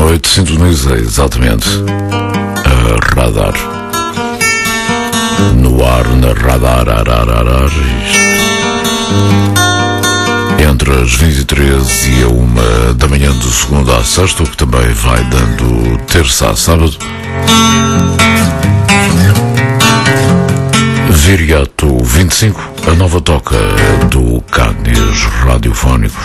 noite sintoniza exatamente a Radar. No ar, na Radar, entre as 23 e a 1 da manhã de segunda a sexta, o que também vai dando terça a sábado. Viriato 25, a nova toca do Canis Radiofónicos.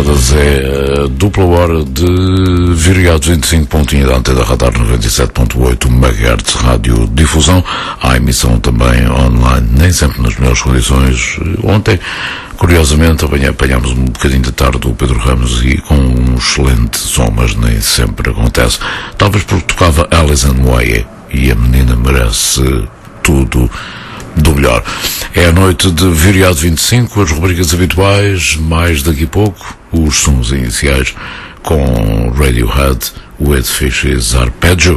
rodadas é a dupla hora de Viriato 25, pontinha da antena radar 97.8 MHz, rádio difusão. Há emissão também online, nem sempre nas melhores condições. Ontem, curiosamente, apanhámos um bocadinho de tarde o Pedro Ramos e com um excelente som, mas nem sempre acontece. Talvez porque tocava Alison Moye e a menina merece tudo do melhor. É a noite de Viriato 25, as rubricas habituais, mais daqui a pouco, os sons iniciais com Radiohead, With Fishes Arpeggio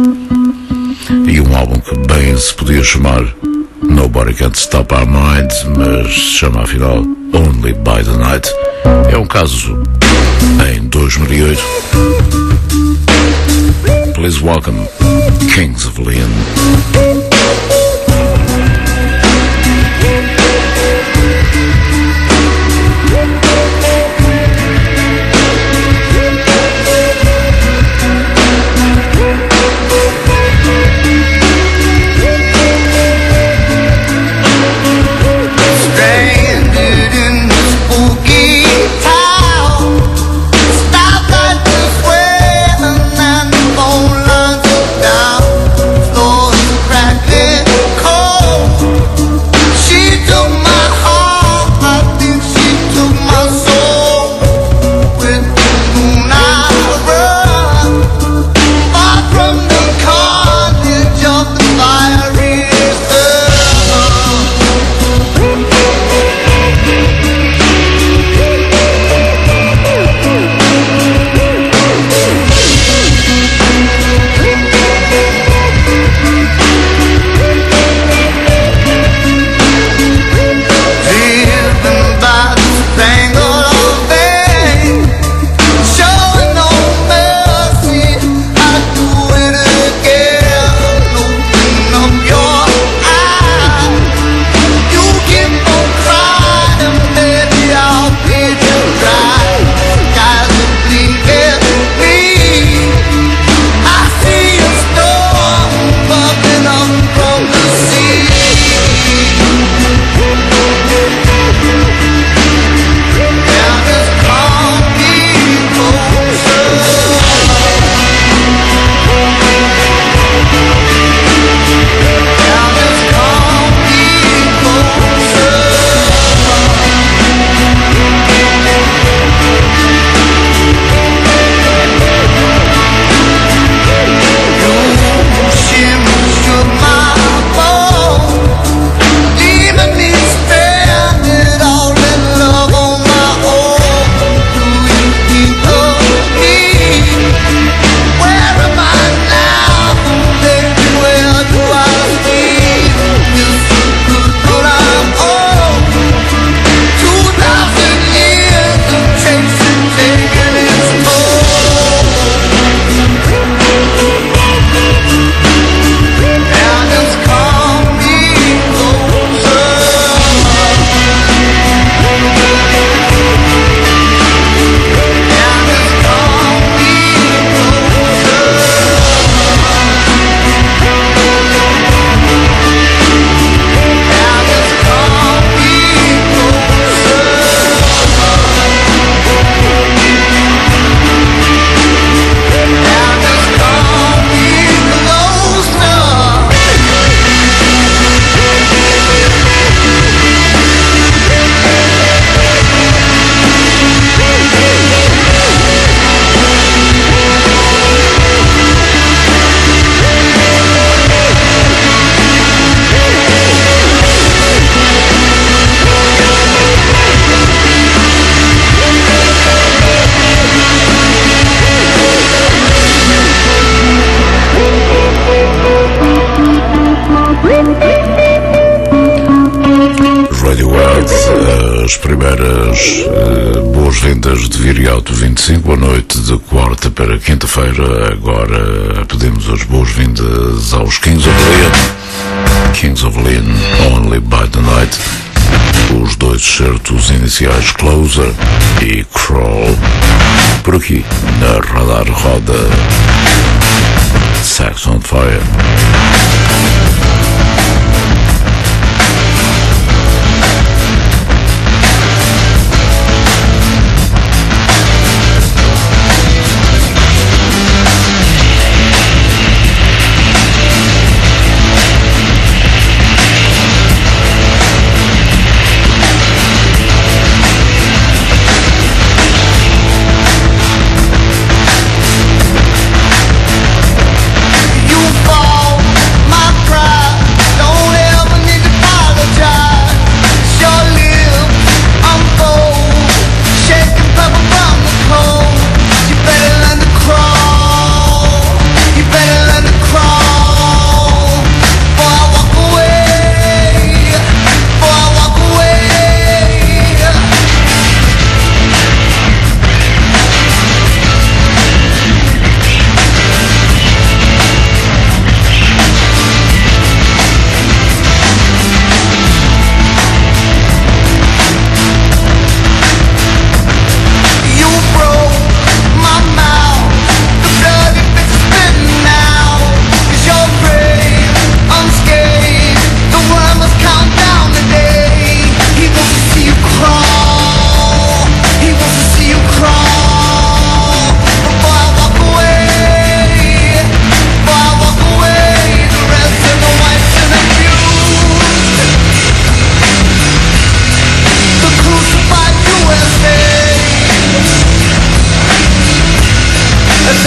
e um álbum que bem se podia chamar Nobody Can't Stop Our Minds, mas se chama afinal Only By The Night. É um caso em 2008. Please welcome Kings of Leon. As primeiras boas-vindas de Viriato 25, a noite de quarta para quinta-feira. Agora pedimos as boas-vindas aos Kings of Leon. Kings of Leon, Only By The Night. Os dois certos iniciais Closer e Crawl. Por aqui, na Radar roda Sex on Fire.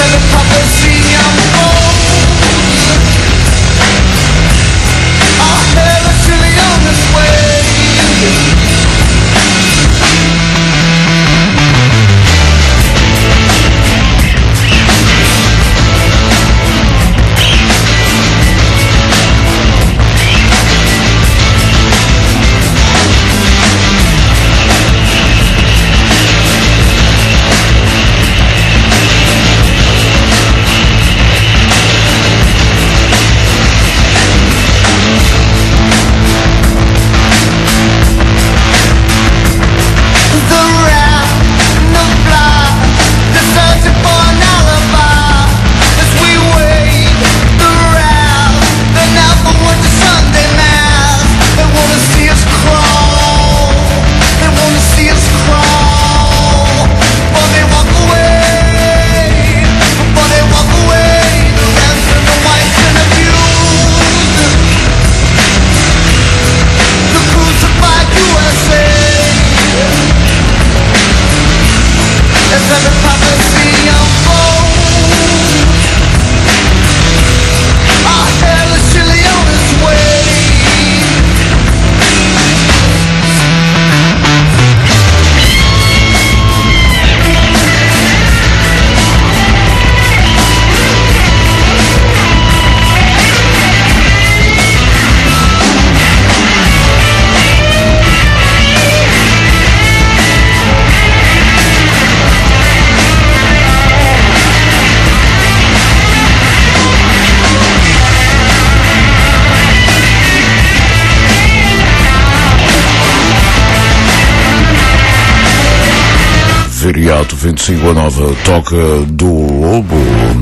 Viriato 25, a nova toca do Lobo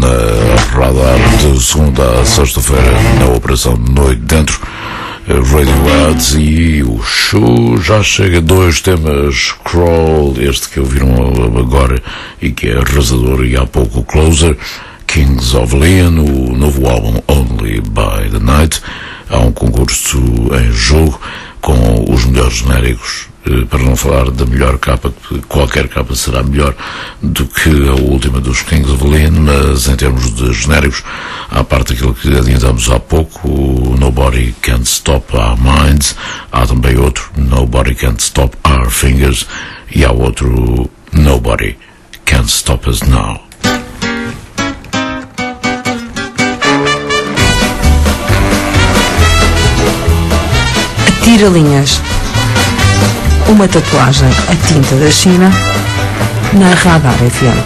na Radar de segunda a sexta-feira na Operação Noite Dentro. Radiohead e o show já chega a 2 temas. Crawl, este que ouviram agora e que é arrasador, e há pouco Closer. Kings of Leon, o novo álbum Only by the Night. Há um concurso em jogo com os melhores genéricos, para não falar da melhor capa. Qualquer capa será melhor do que a última dos Kings of Leon, mas em termos de genéricos, à parte daquilo que adiantamos há pouco, o Nobody Can't Stop Our Minds, há também outro, Nobody Can't Stop Our Fingers, e há outro, Nobody Can't Stop Us Now. Tira-linhas. Uma tatuagem a tinta da China na Radar FM.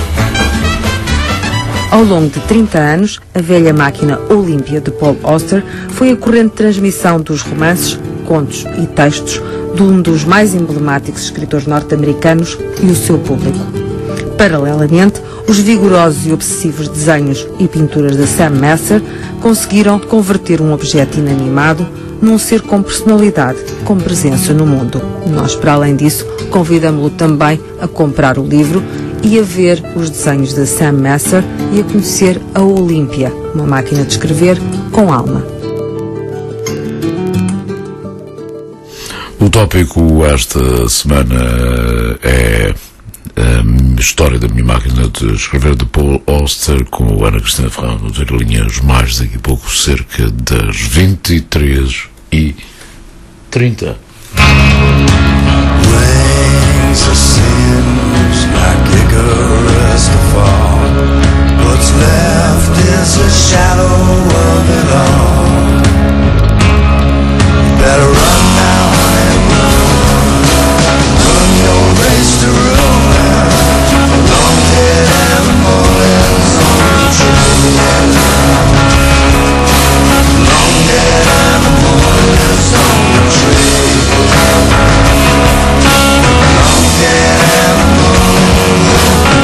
Ao longo de 30 anos, a velha máquina Olímpia de Paul Auster foi a corrente de transmissão dos romances, contos e textos de um dos mais emblemáticos escritores norte-americanos e o seu público. Paralelamente, os vigorosos e obsessivos desenhos e pinturas de Sam Messer conseguiram converter um objeto inanimado num ser com personalidade, com presença no mundo. Nós, para além disso, convidamos-lo também a comprar o livro e a ver os desenhos de Sam Messer e a conhecer a Olímpia, uma máquina de escrever com alma. O tópico esta semana é a história da minha máquina de escrever, de Paul Auster, com Ana Cristina Ferrão no Tira-linhas, mais daqui a pouco, cerca das 23h30. Wings of sins like Icarus to fall. What's left is a shadow of it all. You better run now, honey, run. Run your race to ruin. Long-dead animal is on the trail. Long-dead animal is on the trail. Long-dead animal.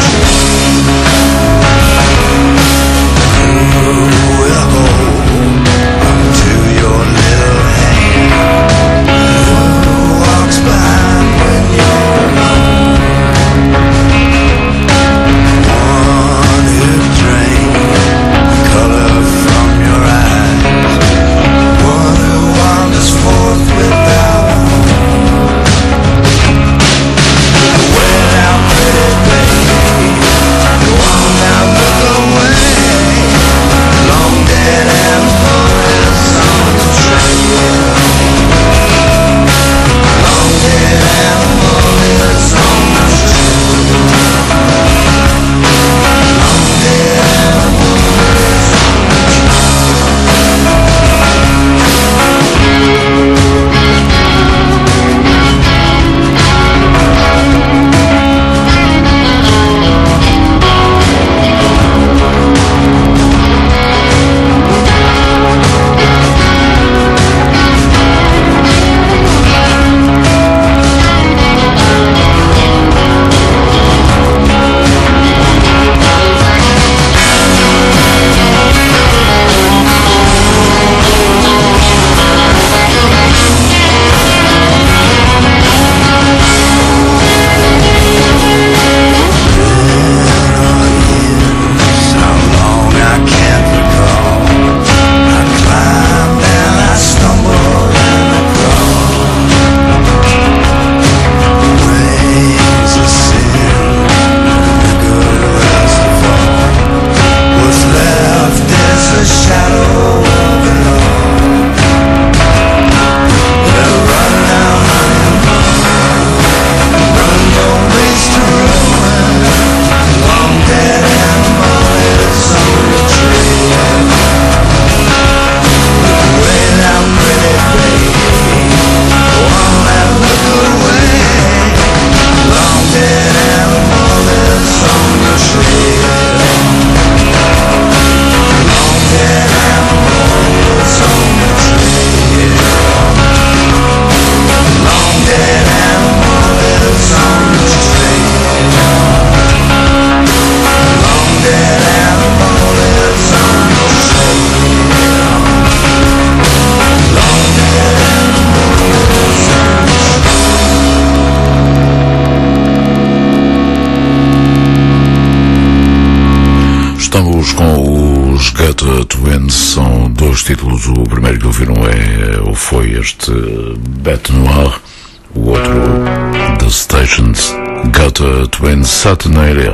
Estamos com os Gutter Twins, são dois títulos. O primeiro que ouviram foi este Bête Noire, o outro The Stations. Gutter Twins, Saturnalia.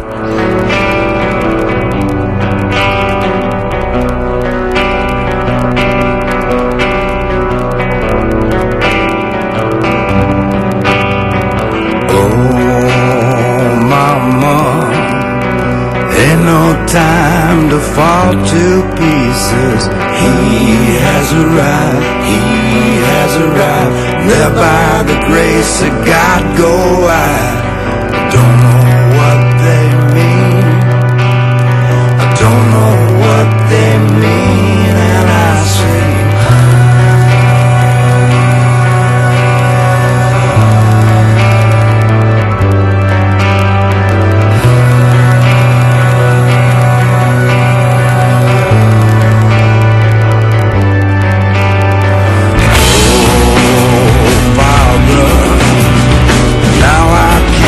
Time to fall to pieces. He has arrived, he has arrived. There by the grace of God go I. Don't know what they mean, I don't know what they mean. And I say now I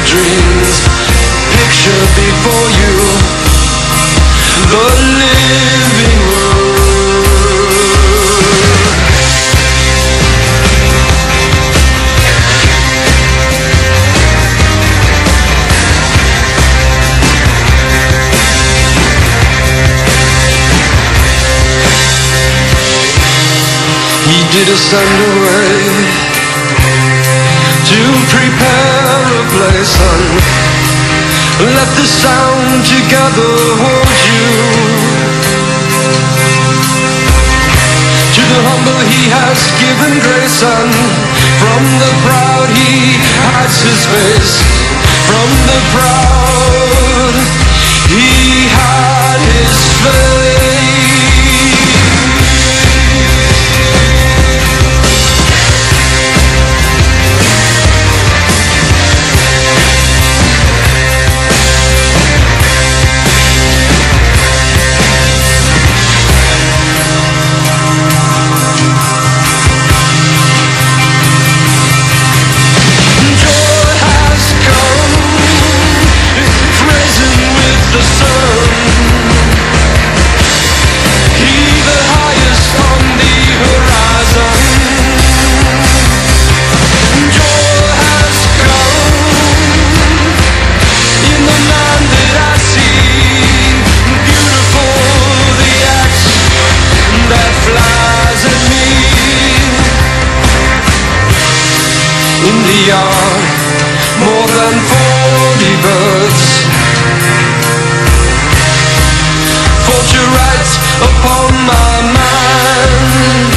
dreams. Picture before you the living room. He did us underway to prepare a place, son. Let the sound together hold you. To the humble he has given grace, son. From the proud he hides his face. From the proud he had his face. In the yard, more than 40 birds fall to right upon my mind.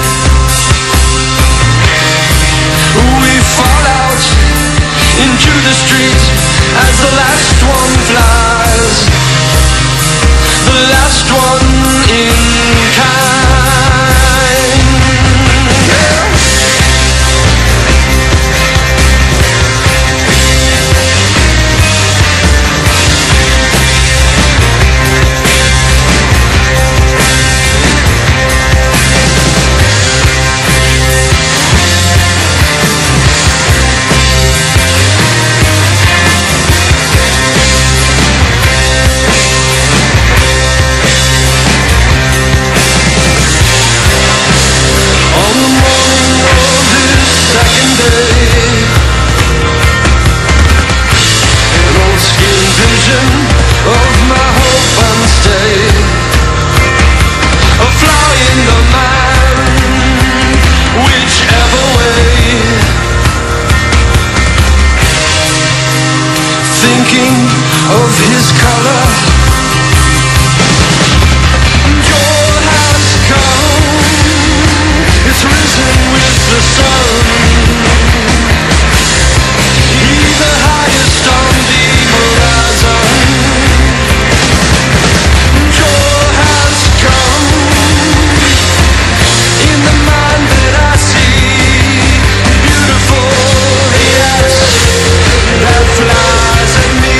We fall out into the street as the last one flies, the last one in kind. Yeah. Of his color, joy has come. It's risen with the sun. He's the highest on the horizon. Joy has come in the mind that I see. Beautiful, yes, that flies at me.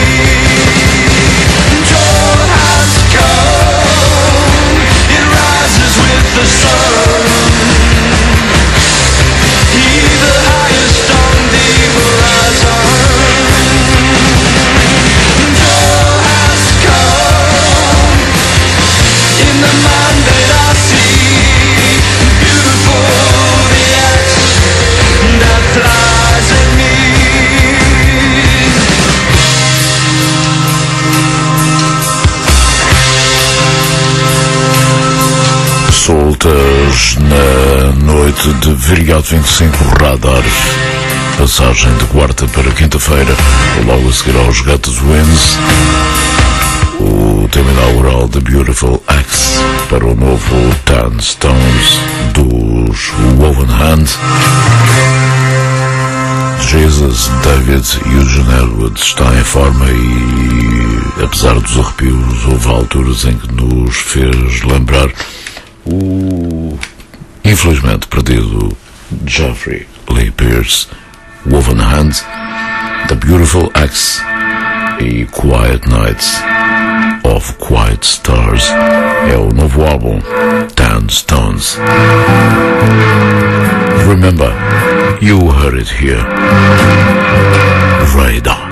The sun, he the highest on the horizon. Joy has come in the mind that I see. Beautiful, the axe that flies at me. Soltas na noite de feriado 25, Radar, passagem de quarta para quinta-feira, logo a seguir aos Gatos Winds, o tema inaugural The Beautiful Axe para o novo Ten Stones dos Woven Hand. Jesus, David Eugene Edwards está em forma e, apesar dos arrepios, houve alturas em que nos fez lembrar o infelizmente perdido Jeffrey Lee Pierce. Woven Hand, The Beautiful Axe e Quiet Nights of Quiet Stars é o novo álbum Ten Stones. Remember, you heard it here. Radar.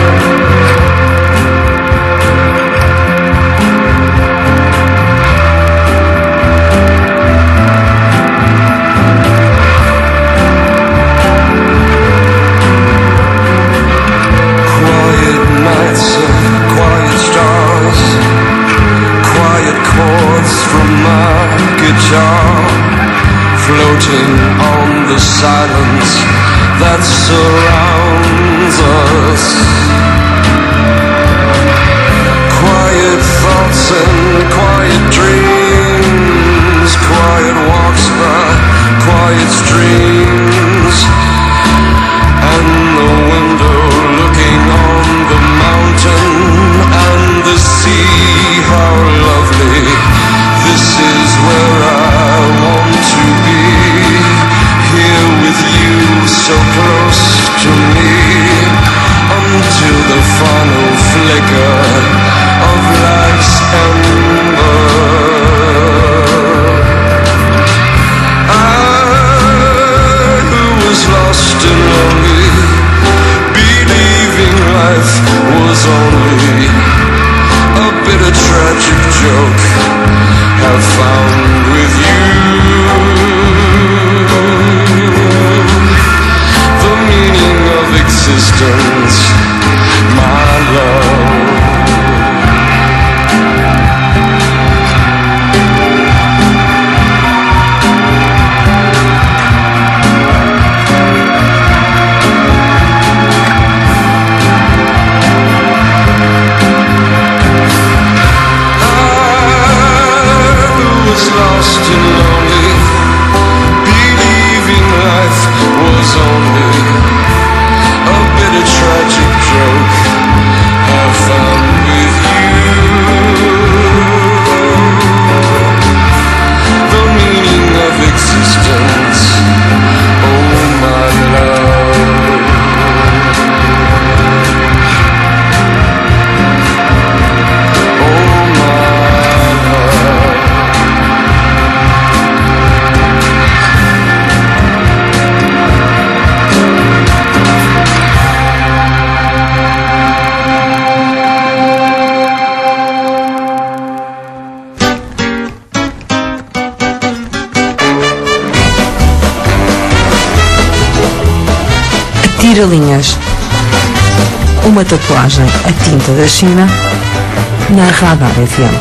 Floating on the silence that surrounds us. Quiet thoughts and quiet dreams, quiet walks by quiet streams, and the window looking on the mountain and the sea. How lovely, this is where I want to be, here with you so close to me, until the final flicker of life's ember. I, who was lost and lonely, believing life was only a bitter tragic joke, have found with you the meaning of existence, my love. Lost and lonely, believing life was only a bitter tragic joke, have found with you the meaning of existence, oh my love. Oh my love. Tira-linhas. Uma tatuagem a tinta da China na Radar FM.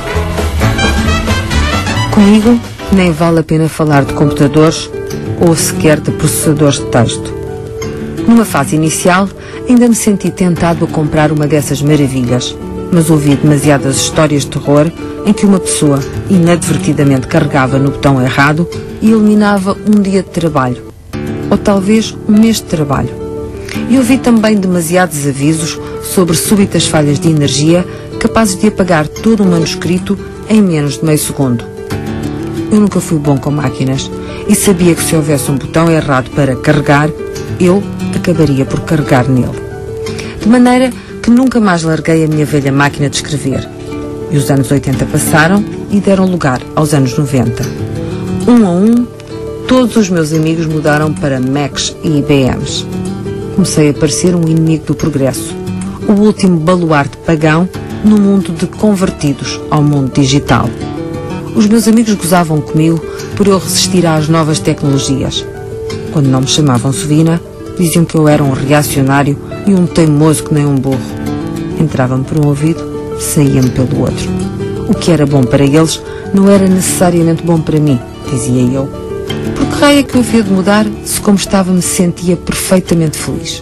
Comigo nem vale a pena falar de computadores ou sequer de processadores de texto. Numa fase inicial, ainda me senti tentado a comprar uma dessas maravilhas, mas ouvi demasiadas histórias de terror em que uma pessoa inadvertidamente carregava no botão errado e eliminava um dia de trabalho, ou talvez um mês de trabalho. E ouvi também demasiados avisos sobre súbitas falhas de energia capazes de apagar todo um manuscrito em menos de meio segundo. Eu nunca fui bom com máquinas e sabia que se houvesse um botão errado para carregar, eu acabaria por carregar nele. De maneira que nunca mais larguei a minha velha máquina de escrever. E os anos 80 passaram e deram lugar aos anos 90. Um a um, todos os meus amigos mudaram para Macs e IBMs. Comecei a parecer um inimigo do progresso, o último baluarte pagão no mundo de convertidos ao mundo digital. Os meus amigos gozavam comigo por eu resistir às novas tecnologias. Quando não me chamavam Sovina, diziam que eu era um reacionário e um teimoso que nem um burro. Entrava-me por um ouvido, saía-me pelo outro. O que era bom para eles não era necessariamente bom para mim, dizia eu. Por que raio é que eu havia de mudar se como estava me sentia perfeitamente feliz?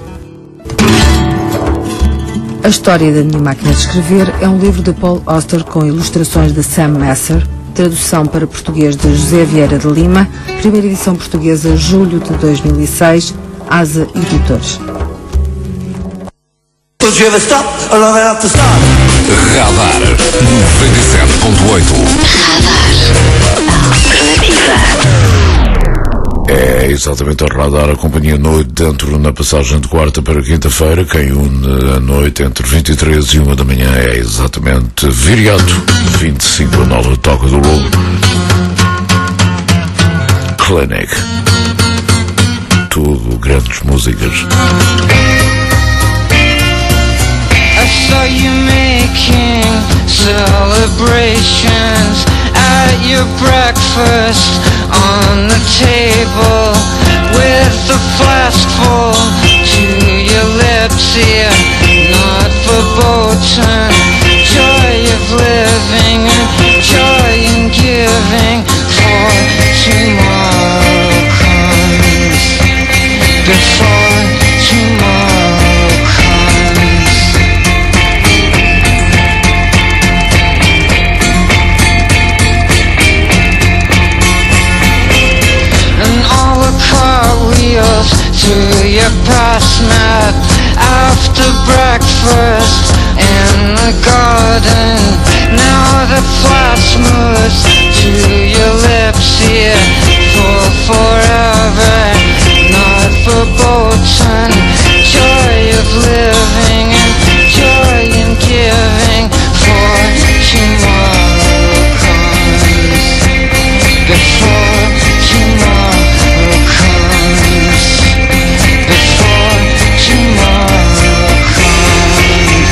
A História da Minha Máquina de Escrever é um livro de Paul Auster com ilustrações de Sam Messer, tradução para português de José Vieira de Lima, primeira edição portuguesa, julho de 2006, Asa Editores. Radar 97.8. Radar Alternativa. É exatamente a Radar, a companhia noite dentro na passagem de quarta para quinta-feira. Quem une a noite entre 23 e 1 da manhã é exatamente Viriato, 25 a nova Toca do Lobo. Clinic. Tudo grandes músicas. saw you making celebrations at your breakfast on the table, with a flask full to your lips here, not verboten. Joy of living and joy in giving, for tomorrow comes, before tomorrow comes. And all the cartwheels through your past mat after breakfast in the garden. Now the flash moves to your lips here for forever, not verboten. Joy of living and joy in giving, for tomorrow comes, before tomorrow comes, before tomorrow comes.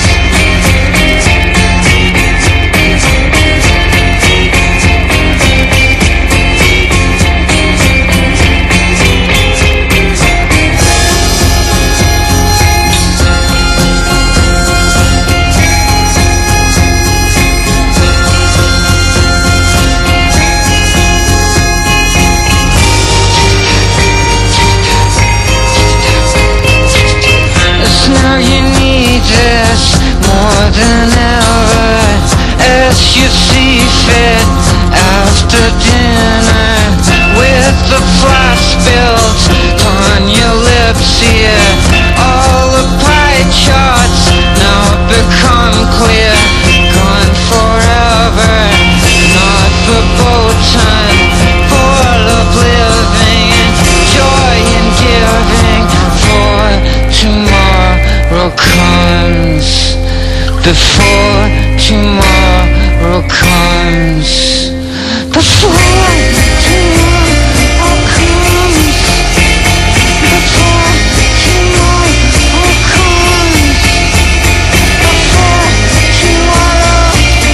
Now you need this more than ever, as you see fit after dinner, with the flash built on your lips here. All the pie charts now become clear, gone forever, not verboten, full of living and joy in giving, for tomorrow comes, before tomorrow comes, before tomorrow comes, before tomorrow comes, before tomorrow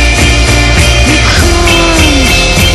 comes.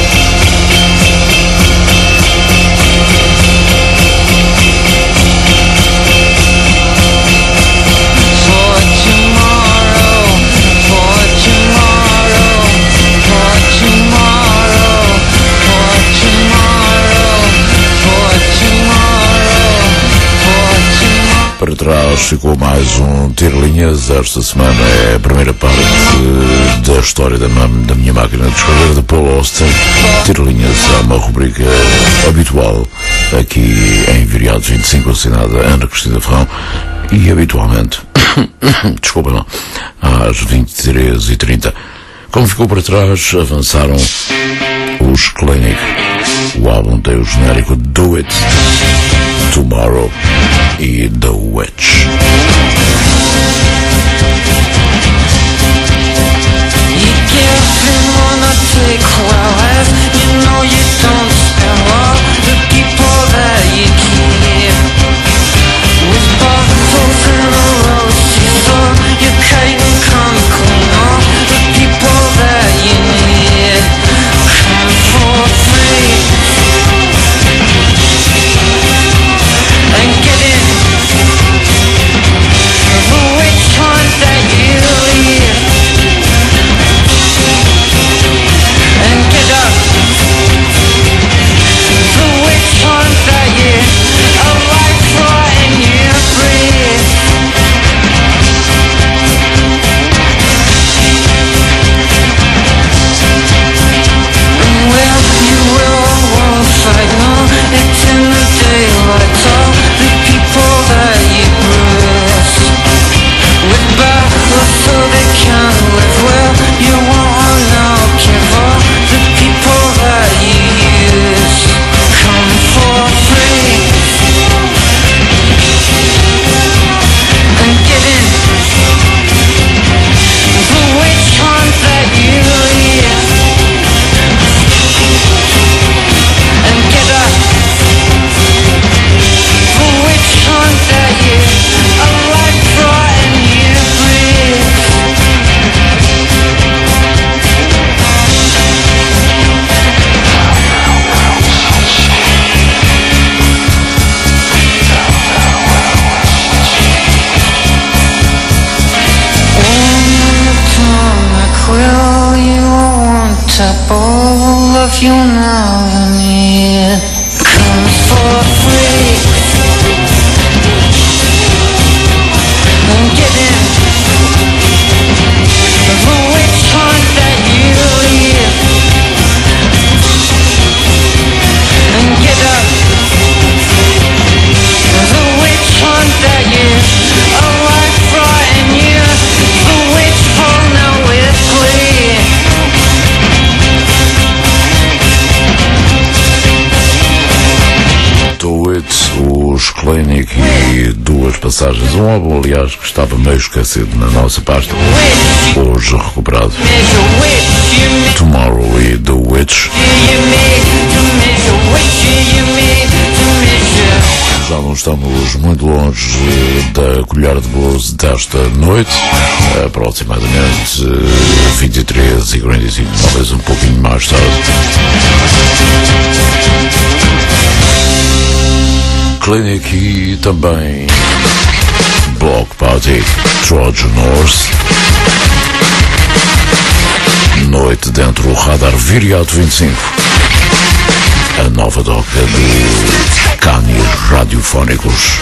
For tomorrow, for tomorrow, for tomorrow, for tomorrow, for tomorrow, for tomorrow. Para trás ficou mais um Tiro-Linhas. Esta semana é a primeira parte da história da minha máquina de escrever, de Paul Auster. Tiro-Linhas é uma rubrica habitual aqui em Viriados 25, assinada Ana Cristina Ferrão, e habitualmente, desculpa não, às 23h30. Como ficou para trás, avançaram os Clinic. O álbum tem o genérico Do It, Tomorrow e The Witch. You give him on a take well, as you know you don't spend well the people that you keep. With bottles in a row, she saw your kite and come clean off the people that you need. Come for free and get in. e duas passagens. Um álbum, aliás, que estava meio esquecido na nossa pasta, hoje recuperado. Tomorrow e The Witch. Já não estamos muito longe da colher de blues desta noite, aproximadamente 23h45, talvez um pouquinho mais tarde. Clinic e também Block Party, Trojan Horse. Noite dentro do Radar Viriato 25. A nova doca de Cânions Radiofónicos.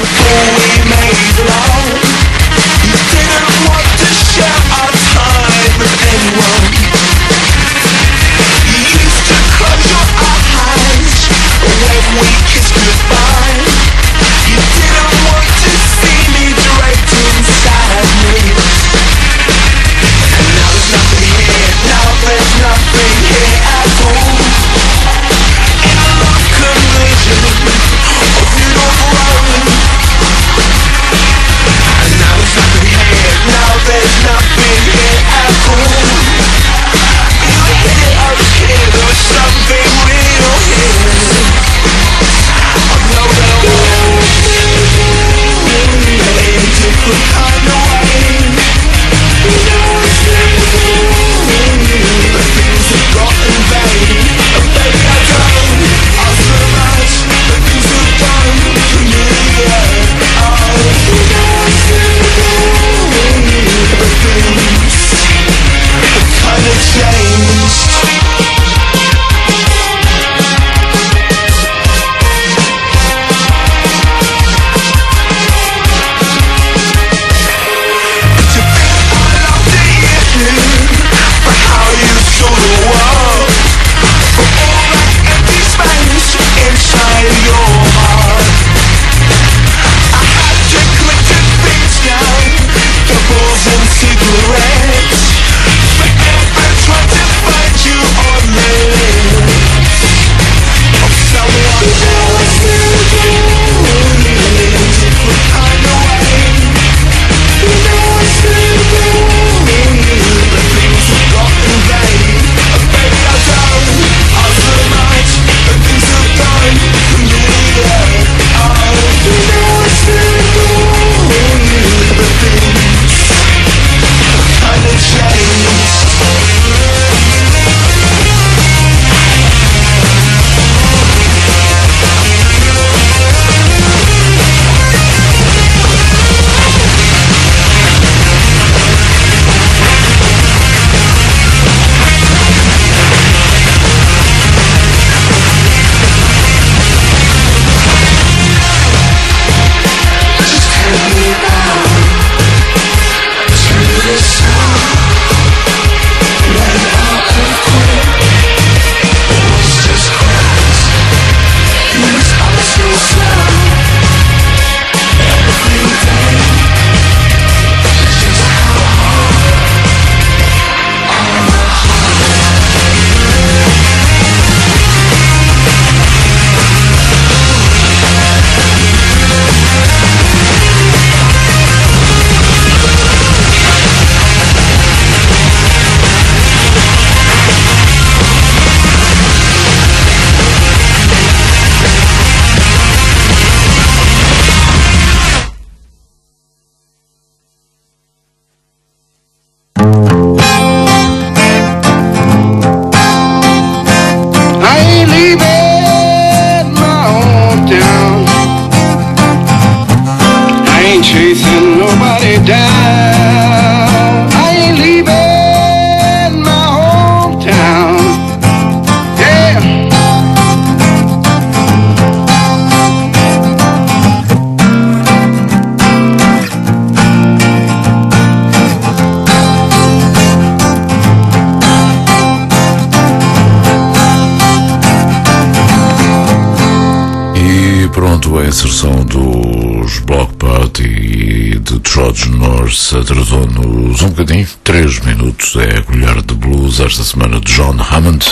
A inserção dos Block Party e de Trojan Horse atrasou-nos um bocadinho, 3 minutos. É a colher de blues esta semana de John Hammond,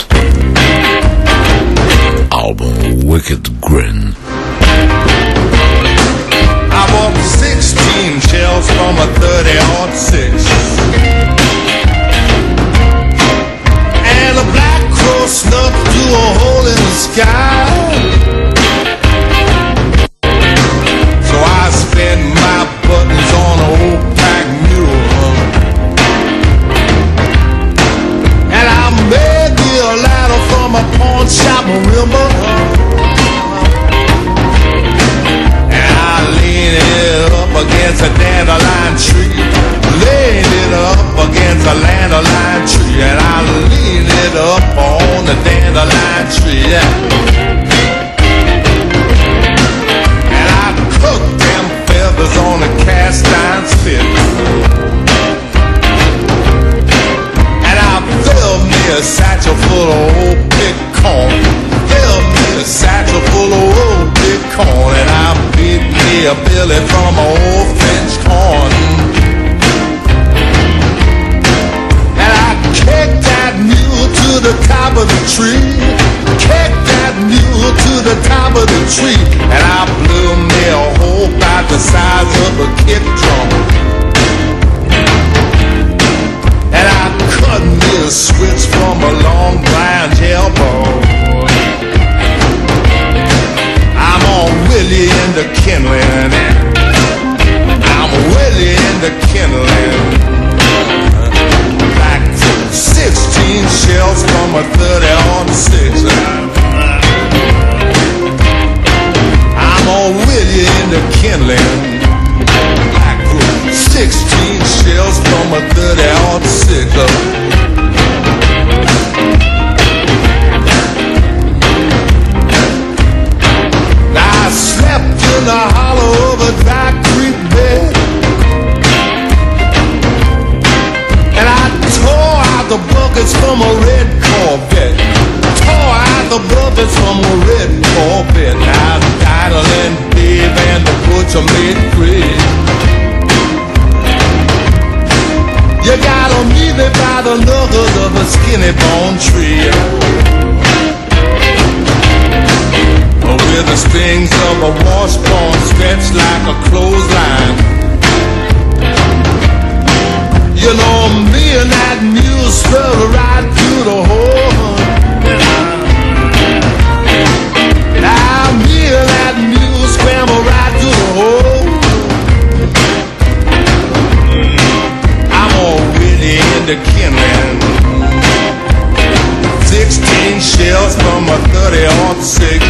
álbum Wicked Grin. I against a dandelion tree. Laid it up against a landline tree, and I leaned it up on the dandelion tree. And I cooked them feathers on a cast iron spit. And I filled me a satchel full of old big corn. Filled me a satchel full of old big corn, and I beat me a billy from an old French horn. Kicked that mule to the top of the tree. Kicked that mule to the top of the tree. And I blew me a hole about the size of a kick drum. And I cut me a switch from a long blind elbow. I'm on Willie in the kindling. I'm Willie in the kindling. 16 shells from a 30-06. I'm on Willie in the kindling. 16 shells from a 30-06. I slept in the hollow of a dry creek bed, and I tore out the buckets from a red Corvette. Tore out the buckets from a red Corvette. Now Dinah and Dave and the butcher made free. You gotta meet me by the knuckles of a skinny bone tree, with the strings of a washbone stretched like a clothesline. You know, me and that mule struggled right through the hole. Now me and that mule scrambled right through the hole. I'm all really in the kindling. 16 shells from a 30-06.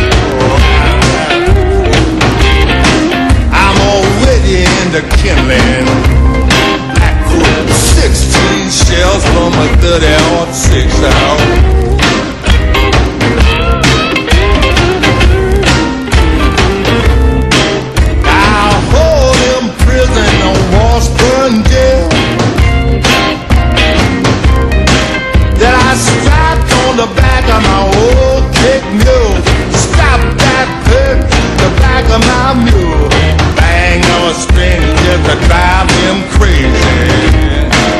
I'm all really in the kindling. 16 shells from a 30-06 out. I'll hold him prison on Washburn jail. Then I strapped on the back of my old big mule. Strapped that pig to the back of my mule. Bang on a string just to drive him crazy.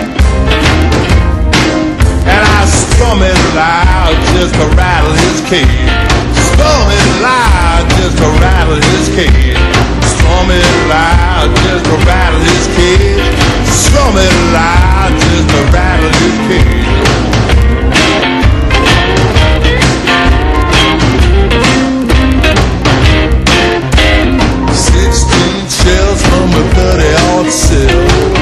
Strum it loud just to rattle his cage. Strum it loud just to rattle his cage. Strum it loud just to rattle his cage. Strum it loud just to rattle his cage. 16 shells from a 30-06.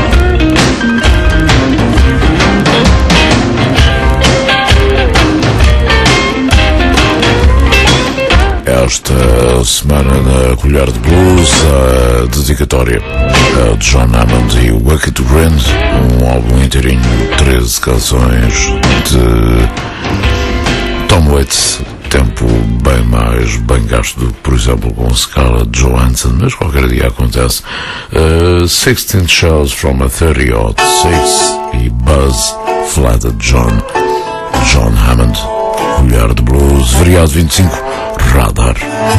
Esta semana na Colher de Blues, a dedicatória a John Hammond e Wicked Wind, álbum inteirinho, 13 canções de Tom Waits, tempo bem mais bem gasto do que, por exemplo, com Scarlett Johansson, mas qualquer dia acontece. 16 Shells from a 30-06 e Buzz Flatted John Hammond, Colher de Blues, variado 25, Radar.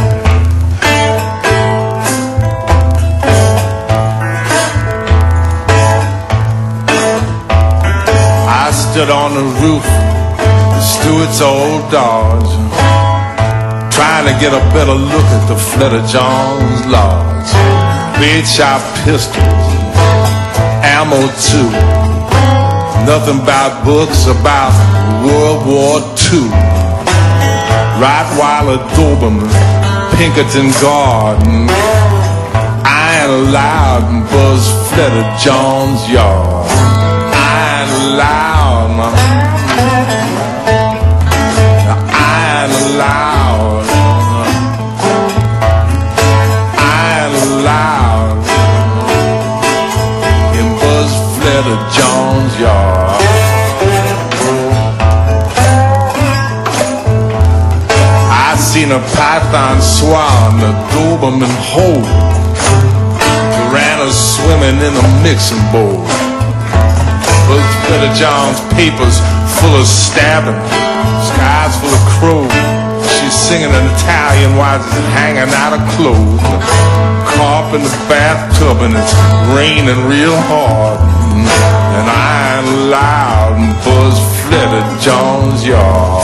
I stood on the roof of Stewart's old Dodge, trying to get a better look at the Flutter Jones Lodge. Big shot pistols, ammo too. Nothing about books about World War II. Rottweiler Doberman, Pinkerton Garden, Iron Loud and Buzz Flutter Jones Yard. Iron Loud, Iron Loud, Iron Loud. seen a python swallowing a Doberman whole. Piranhas swimming in a mixing bowl. Buzz Peter John's papers full of stabbing, skies full of crows. She's singing an Italian while she's hanging out of clothes. Carp in the bathtub and it's raining real hard. And I ain't loud and Buzz fled at John's yard.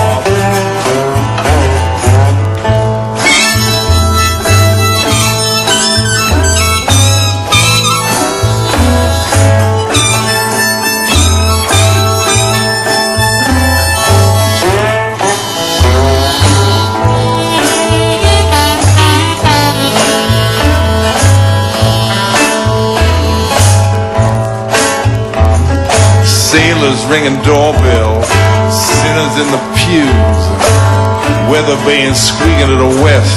Sailors ringing doorbells, sinners in the pews, weather vane squeaking to the west.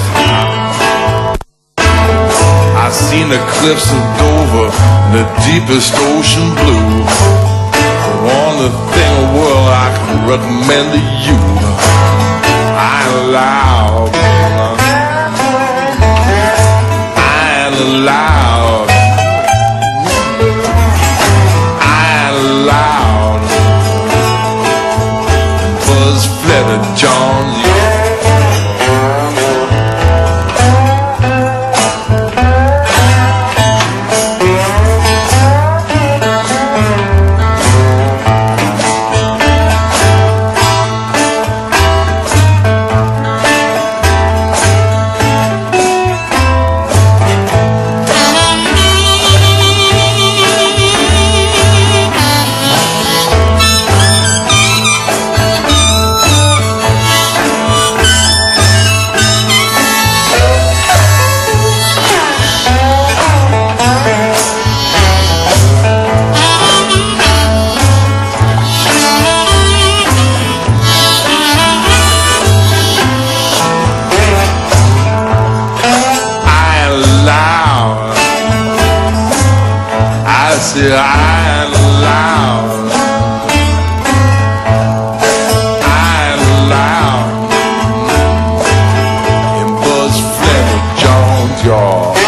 I seen the cliffs of Dover, the deepest ocean blue. The only thing in the world I can recommend to you. I ain't loud, I ain't loud, I ain't loud. Buzz fled at John's yard. I ain't loud, I ain't loud. And Buzz fled at John's yard.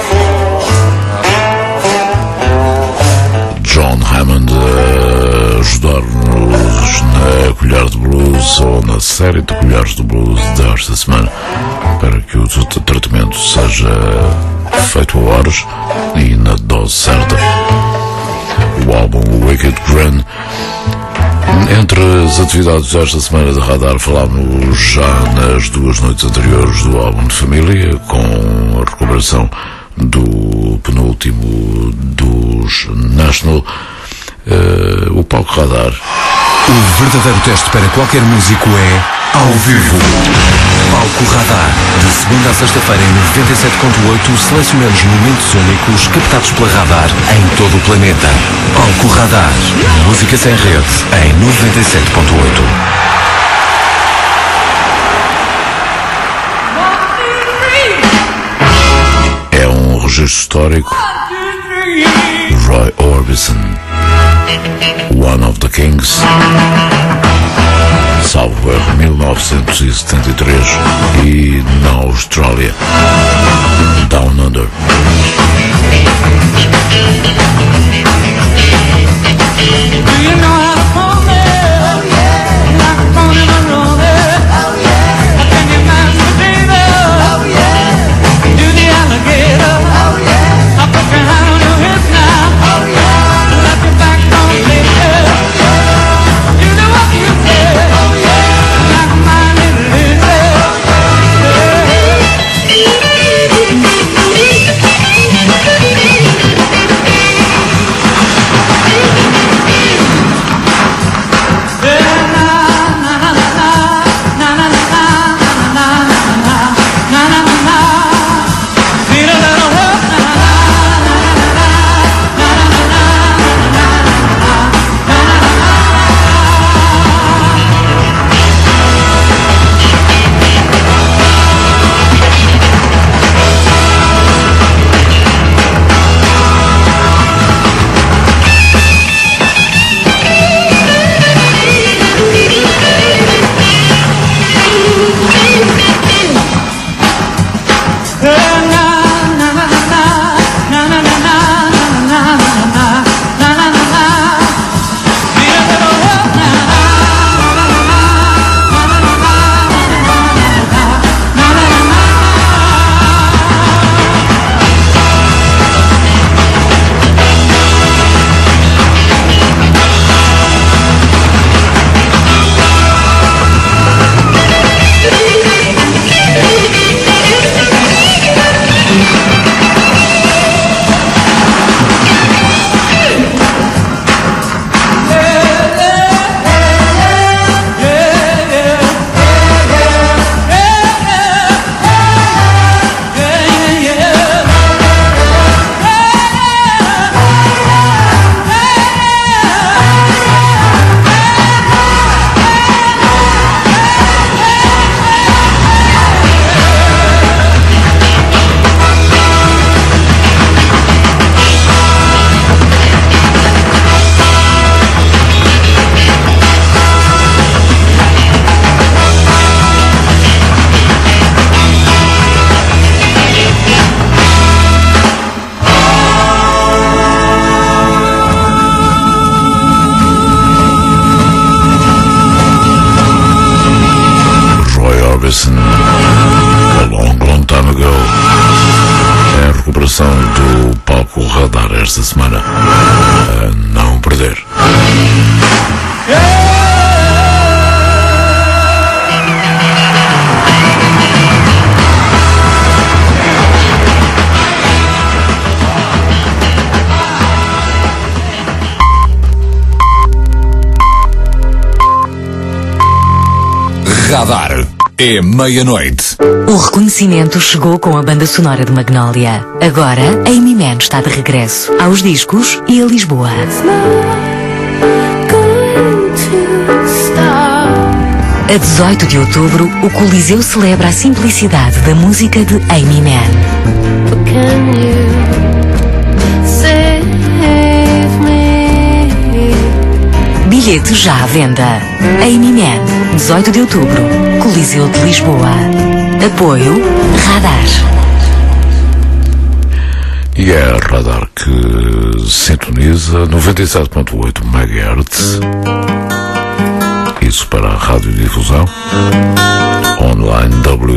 John Hammond a ajudar-nos na colher de blues ou na série de colheres de blues desta semana para que o tratamento seja feito a horas e na dose certa. O álbum Wicked Grin. Entre as atividades desta semana de Radar falámos já nas duas noites anteriores do álbum de família, com a recuperação do penúltimo dos National. O palco Radar. O verdadeiro teste para qualquer músico é ao vivo. Palco Radar. De segunda a sexta-feira em 97.8 selecionamos momentos únicos captados pela Radar em todo o planeta. Palco Radar. Música sem rede em 97.8. É um registro histórico. Roy Orbison, One of the Kings, salvo erro 1973, e na Austrália, Down Under. Do you know how to phone it? Oh yeah. Like a phone in a room. Oh yeah. Can you mind the baby? Oh yeah. Do the alligator? Oh yeah. I put your hand on your hip now. Oh yeah. Let your back on baby. Oh yeah. You know what you say. Oh yeah. Like my little lady. Oh yeah. radar esta semana. A não perder. Radar é meia-noite. O reconhecimento chegou com a banda sonora de Magnolia. Agora, Amy Mann está de regresso aos discos e a Lisboa. A 18 de outubro, o Coliseu celebra a simplicidade da música de Amy Mann. Bilhetes já à venda. Amy Mann, 18 de outubro, Coliseu de Lisboa. Apoio Radar. E é a Radar que sintoniza 97.8 MHz. Isso para a radiodifusão. Online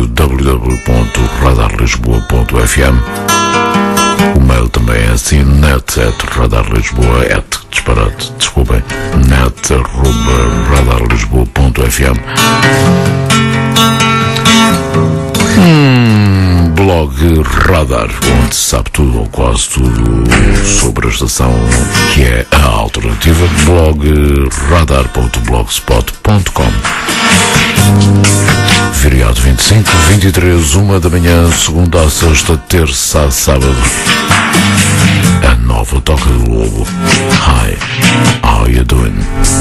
www.radarlisboa.fm. O mail também é assim, net@radarlisboa, disparate, desculpem, net@radarlisboa.fm. Blog Radar, onde se sabe tudo ou quase tudo sobre a estação que é a alternativa. Blog radar.blogspot.com. Feriado 25, 23, 1 da manhã, segunda a sexta, terça a sábado. A nova Toca do Globo. Hi, how you doing?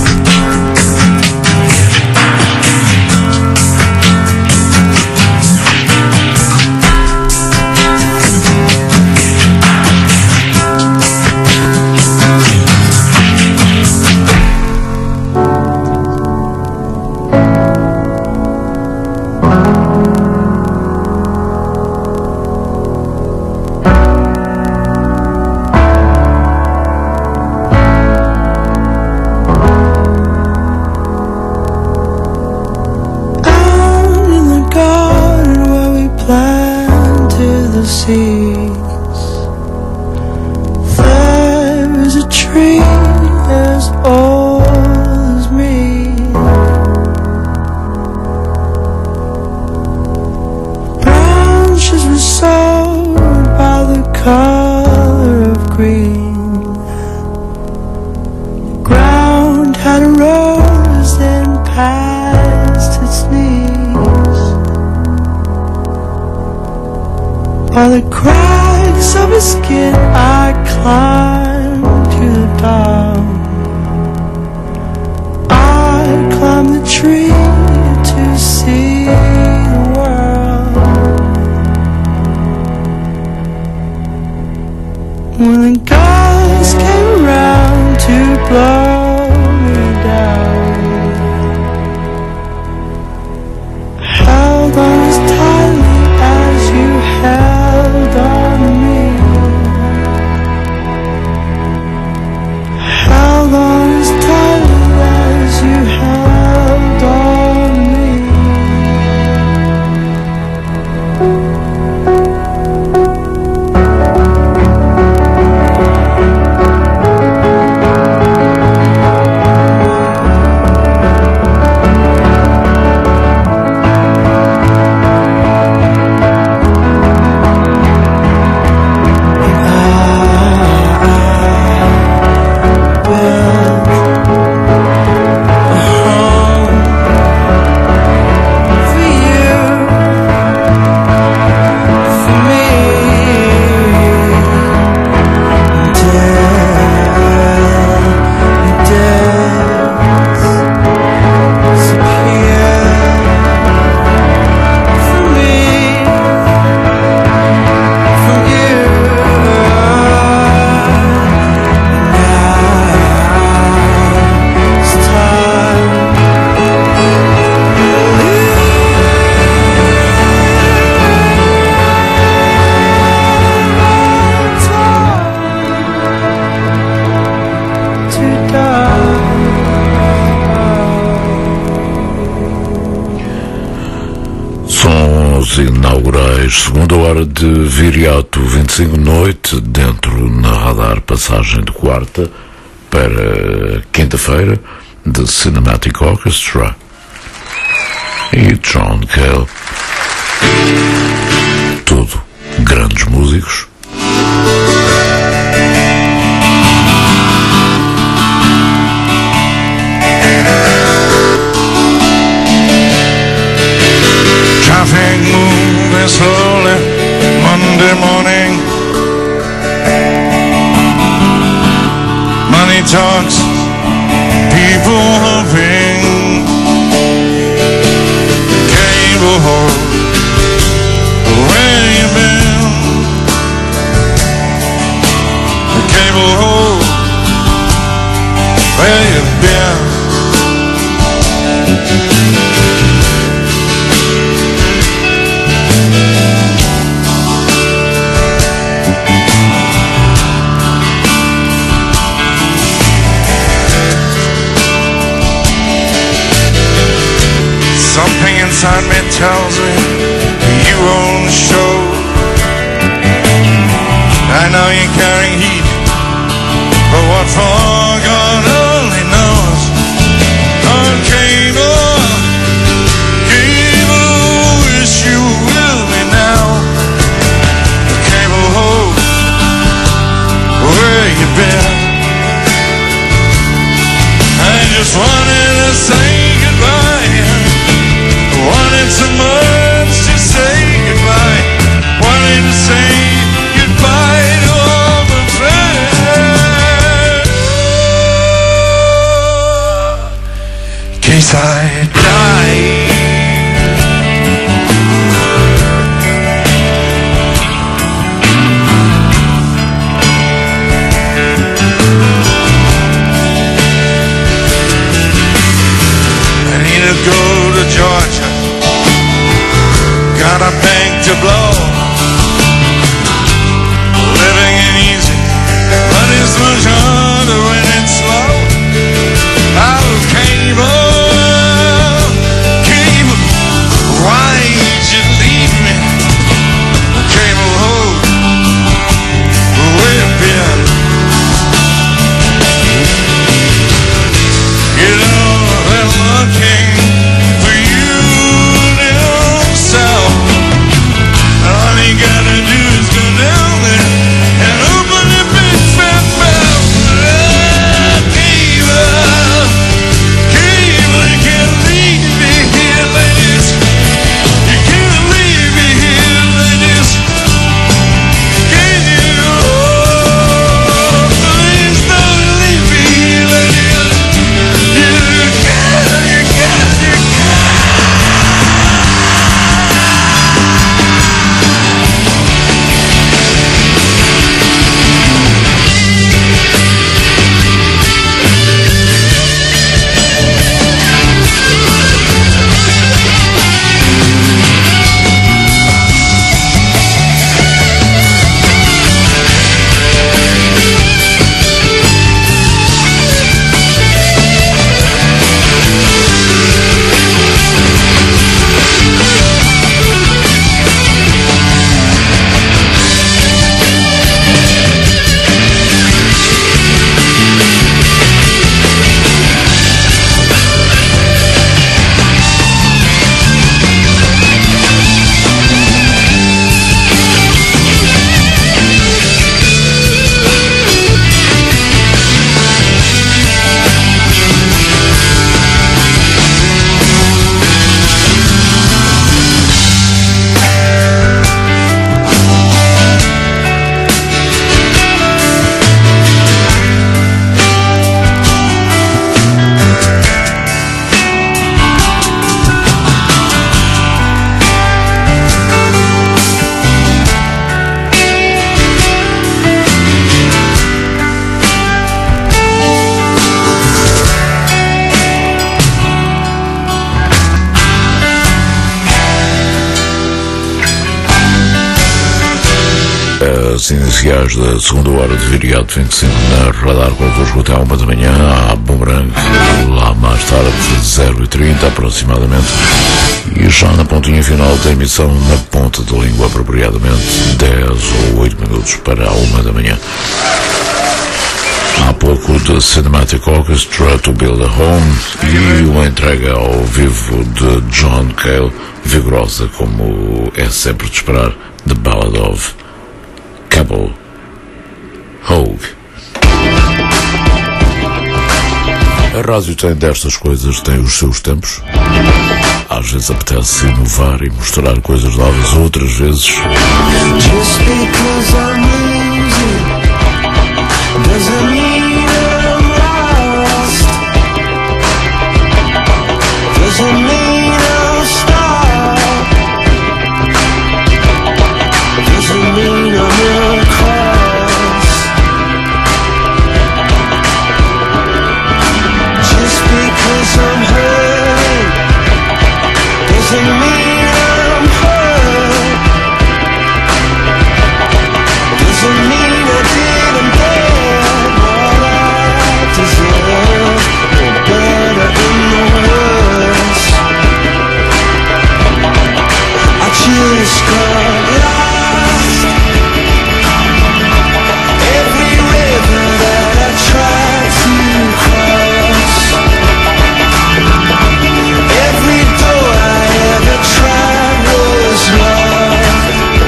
By the cracks of his skin I climbed to the top. I climbed the tree to see the world. When the gods came around to blow me down, held on as tightly as you held on me, held on as tightly as you held on me. inaugurais, segunda hora de Viriato, 25 noite, dentro na radar, passagem de quarta para quinta-feira, de Cinematic Orchestra e John Cale. Tudo grandes músicos. Traffic moving slowly Monday morning. Money talks, people hoping. Cable hold, where you been? Cable hold, where you been? Something inside me tells me you own the show. I know you carry heat, but what for God only knows. On cable, cable, wish you will be now. Cable, hope, where you been? I just wanted to say goodbye. Wanted so much to say goodbye. Wanted to say goodbye to all my friends. In case I die. I need to go to Georgia. Got a bank to blow. Living ain't easy, but it's much harder when it's slow. I'll cable, toques iniciais da segunda hora de Viriato 25 na Radar convosco até 1 da manhã, à Boomerang, lá mais tarde, 0h30 aproximadamente, e já na pontinha final da emissão, na ponta da língua, apropriadamente 10 ou 8 minutos para a 1 da manhã. Há pouco de Cinematic Orchestra, To Build a Home, e uma entrega ao vivo de John Cale, vigorosa como é sempre de esperar, The Ballad of Cable Hogue. A rádio tem destas coisas, tem os seus tempos. Às vezes apetece inovar e mostrar coisas novas, outras vezes Just because I'm losing doesn't mean I'm lost. Doesn't mean I'll stop. Doesn't mean I'm across. Just because I'm hurting doesn't mean I'm hurt. Doesn't mean I didn't get what I deserve, or better in the worst. I just got lost. Every river that I tried to cross, every door I ever tried was locked.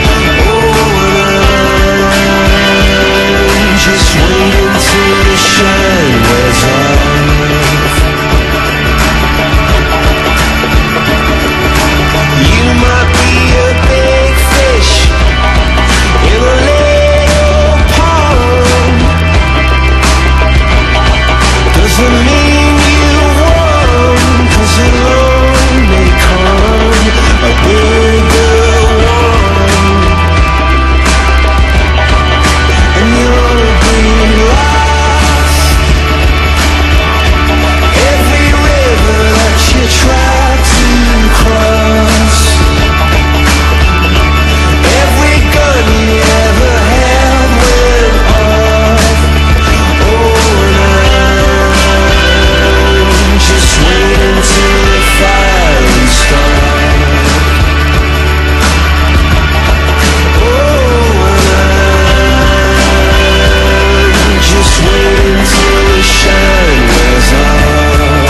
Just waiting till the shine wears off. You might be a big fish in a little pond. Doesn't mean you won, 'cause along may come a bigger one, and you'll be lost. Every river that you tried to cross, every gun you ever had went off. Oh, and I'm just waiting till the fire starts. Oh, and I'm just waiting till the shine wears off.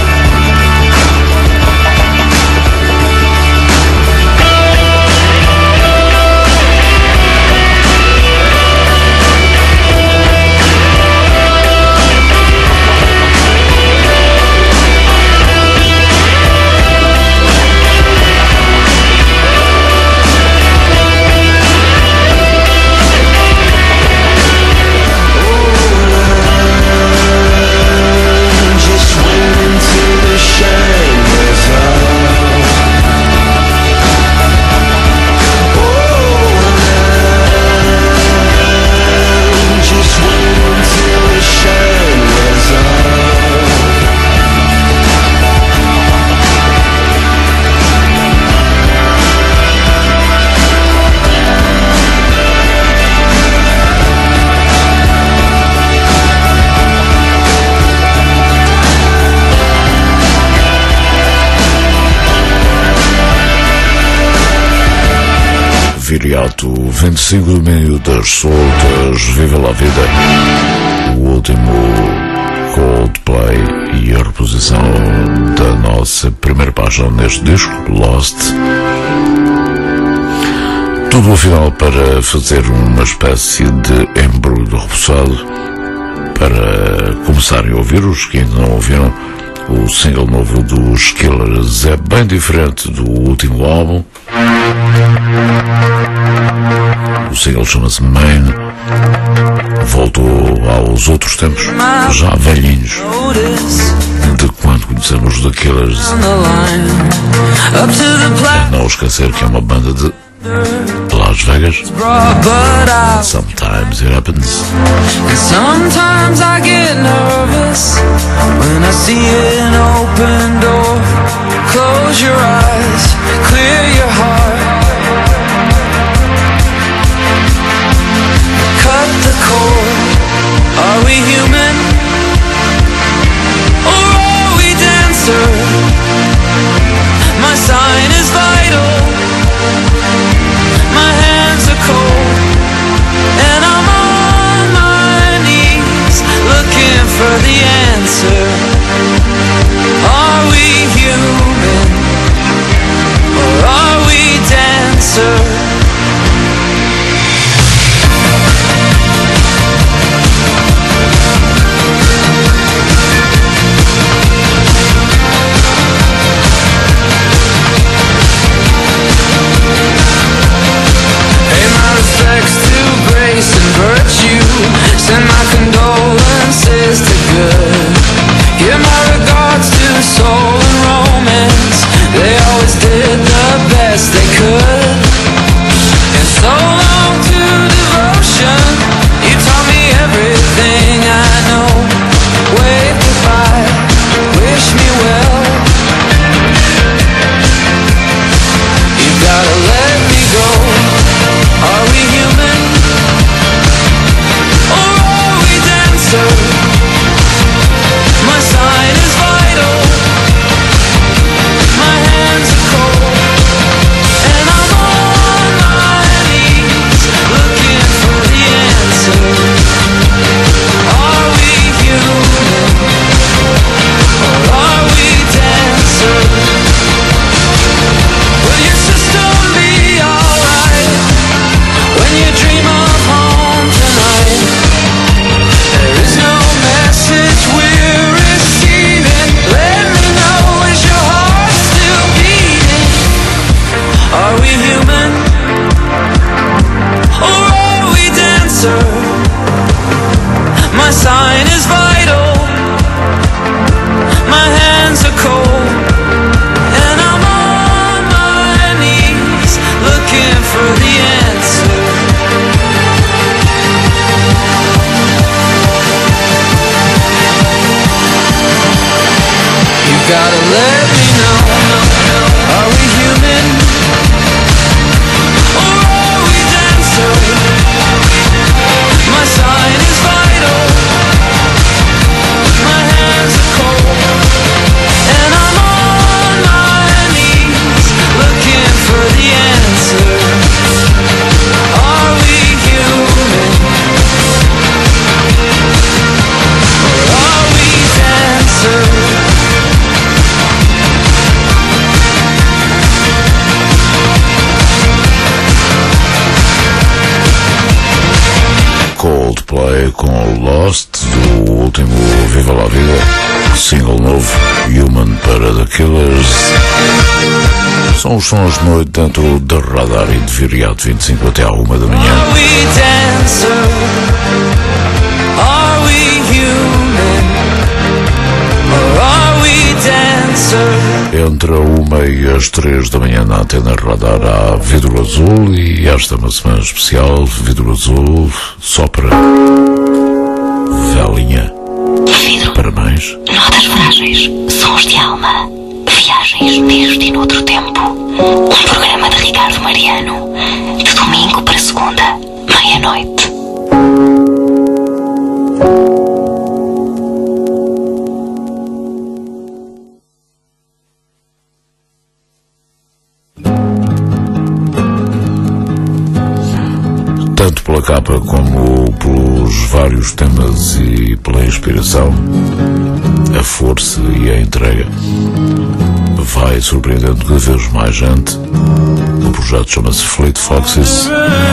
Just waiting till the shine wears off. Oh, and I'm just waiting till the shine wears off. Viriato 25 de maio das soltas, Viva la Vida, o último Coldplay e a reposição da nossa primeira página neste disco, Lost. Tudo afinal para fazer uma espécie de embrulho repousado para começarem a ouvir, os que ainda não ouviram. O single novo dos Killers é bem diferente do último álbum. O single chama-se Main. Voltou aos outros tempos, já velhinhos, de quando conhecemos The Killers. Não esquecer que é uma banda de Las Vegas. Sometimes it happens. Sometimes I get nervous when I see an open door. Close your eyes, clear your heart. sign is vital. My hands are cold, and I'm on my knees looking for the answer. You gotta let me know, are we human or are we dancer? My sign is vital, my hands are cold, and I'm on my knees looking for the answer. Are we human or are we dancer? Coldplay com Lost, do último Viva La Vida, single novo, Human para The Killers. São os sons de noite dentro da Radar e de Viriato 25 até à 1 da manhã. Are we dancer? Are we human? Or are we dancer? Entre a 1 e as 3 da manhã na Antena Radar há Vidro Azul, e esta é uma semana especial. Vidro Azul só para Velinha. Vidro. Parabéns. Notas frágeis, sons de alma, viagens neste e noutro tempo. Um programa de Ricardo Mariano, de domingo para segunda, meia-noite. Tanto pela capa como pelos vários temas e pela inspiração, a força e a entrega, vai surpreendendo cada vez mais gente. O projeto chama-se Fleet Foxes.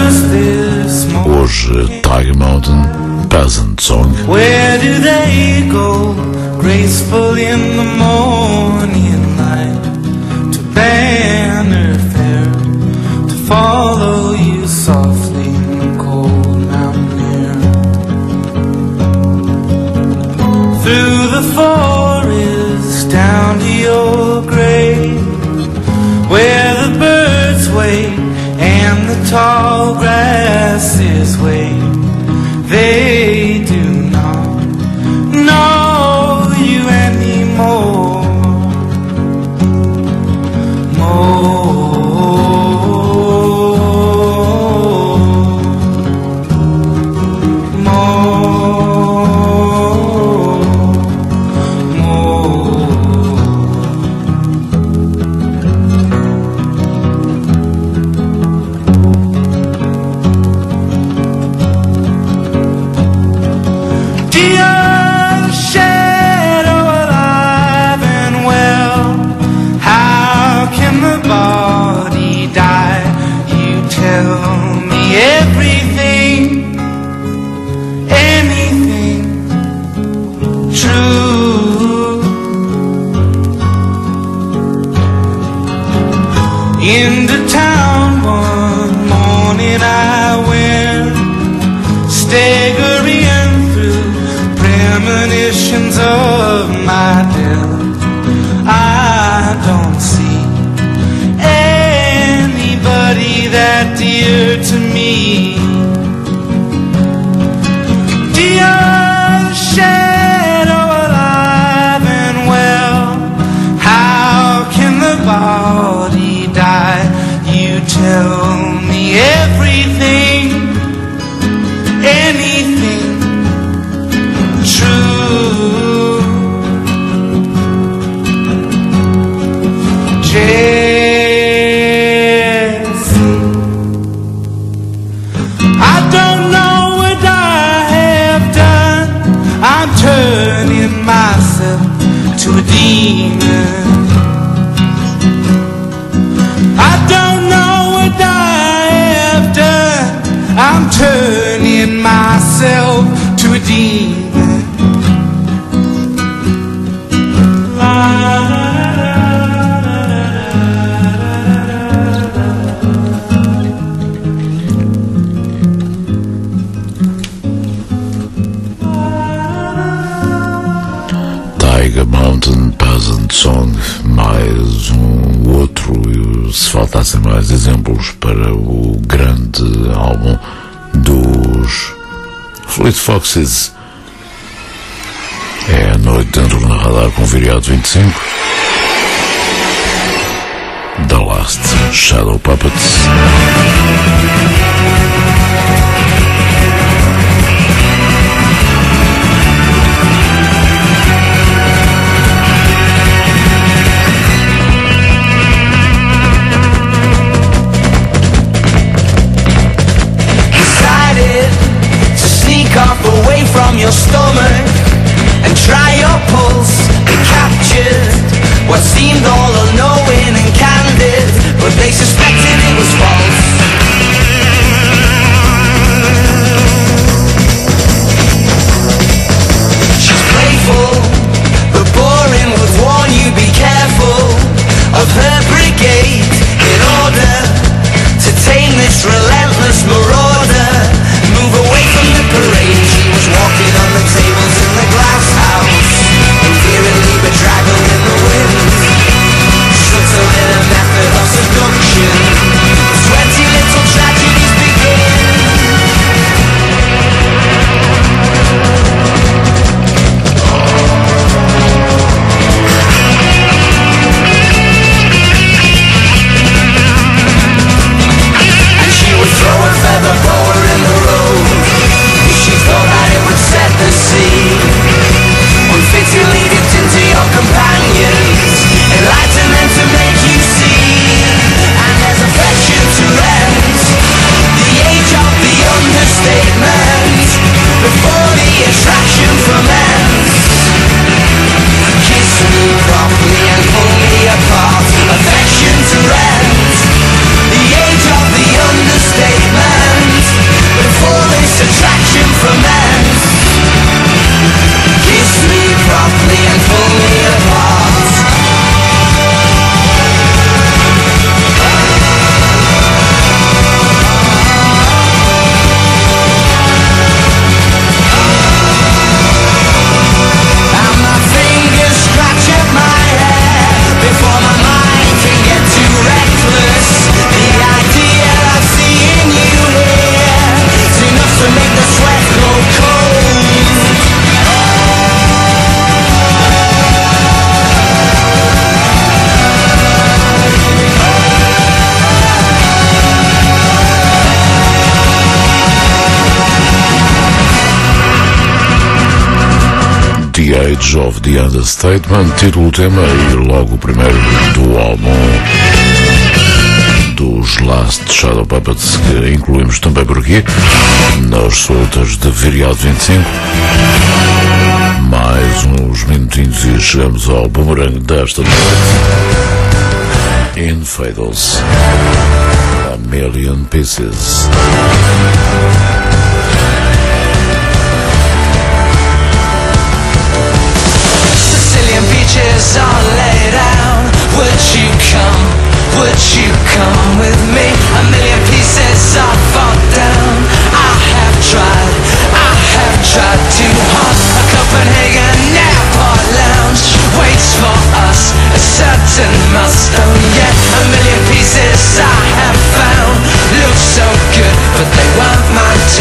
Hoje, Tiger Mountain, Peasant Song. Where do they go? Graceful in the morning light, to banner fair, to follow you softly in the cold mountain air. Through the forest, down to your grave, where the birds wait and the tall grasses wait. They do not know you anymore. Omega Mountain Peasant Song, mais um outro, e se faltassem mais exemplos para o grande álbum dos Fleet Foxes. É a noite dentro na radar com Viriato 25, The Last Shadow Puppets. Off away from your stomach and try your pulse and captured what seemed all unknowing and candid, but they suspected it was false. She's playful but boring, would warn you be careful of her brigade in order to tame this relentless marauder. Move away from the parade. She was walking on the tables in the glass house, endearingly bedraggled in the wind, subtle in a method of seduction. 20 little tragedies begin. And she would throw a feather boa in the road. She thought that it would set the scene, unfit to lead it into your companions, enlightenment to make you see. And there's affection to rent, the age of the understatement, before the attraction commence. Kiss me properly and pull me apart. Affection to rent, the age of the understatement, before this attraction ferments. Kiss me properly and pull me apart. And my fingers scratch at my hair before my mind can get too reckless. The idea of seeing you here is enough to make the sweat go cold. The Age of the Understatement, título, tema e logo o primeiro do álbum dos Last Shadow Puppets, que incluímos também por aqui nas soltas de Viriato 25. Mais uns minutinhos e chegamos ao boomerang desta noite. Infidels, A Million Pieces. Sicilian beaches are laid out. Would you come with me? A million pieces are fall down. I have tried too hard. A Copenhagen airport lounge waits for us, a certain milestone. Yeah, a million pieces I have found. Look so good, but they weren't mine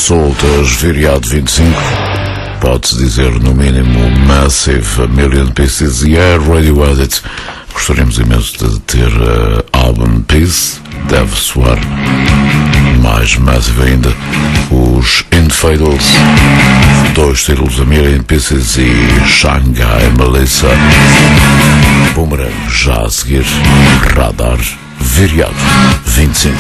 soltas, viriado 25. Pode-se dizer, no mínimo, Massive, A Million Pieces e a Radio Edit. Gostaríamos imenso de ter Album Piece. Deve soar mais Massive ainda. Os Infidels, 2 títulos, A Million Pieces e Shanghai Melissa. Boomerang, já a seguir, Radar, viriado 25.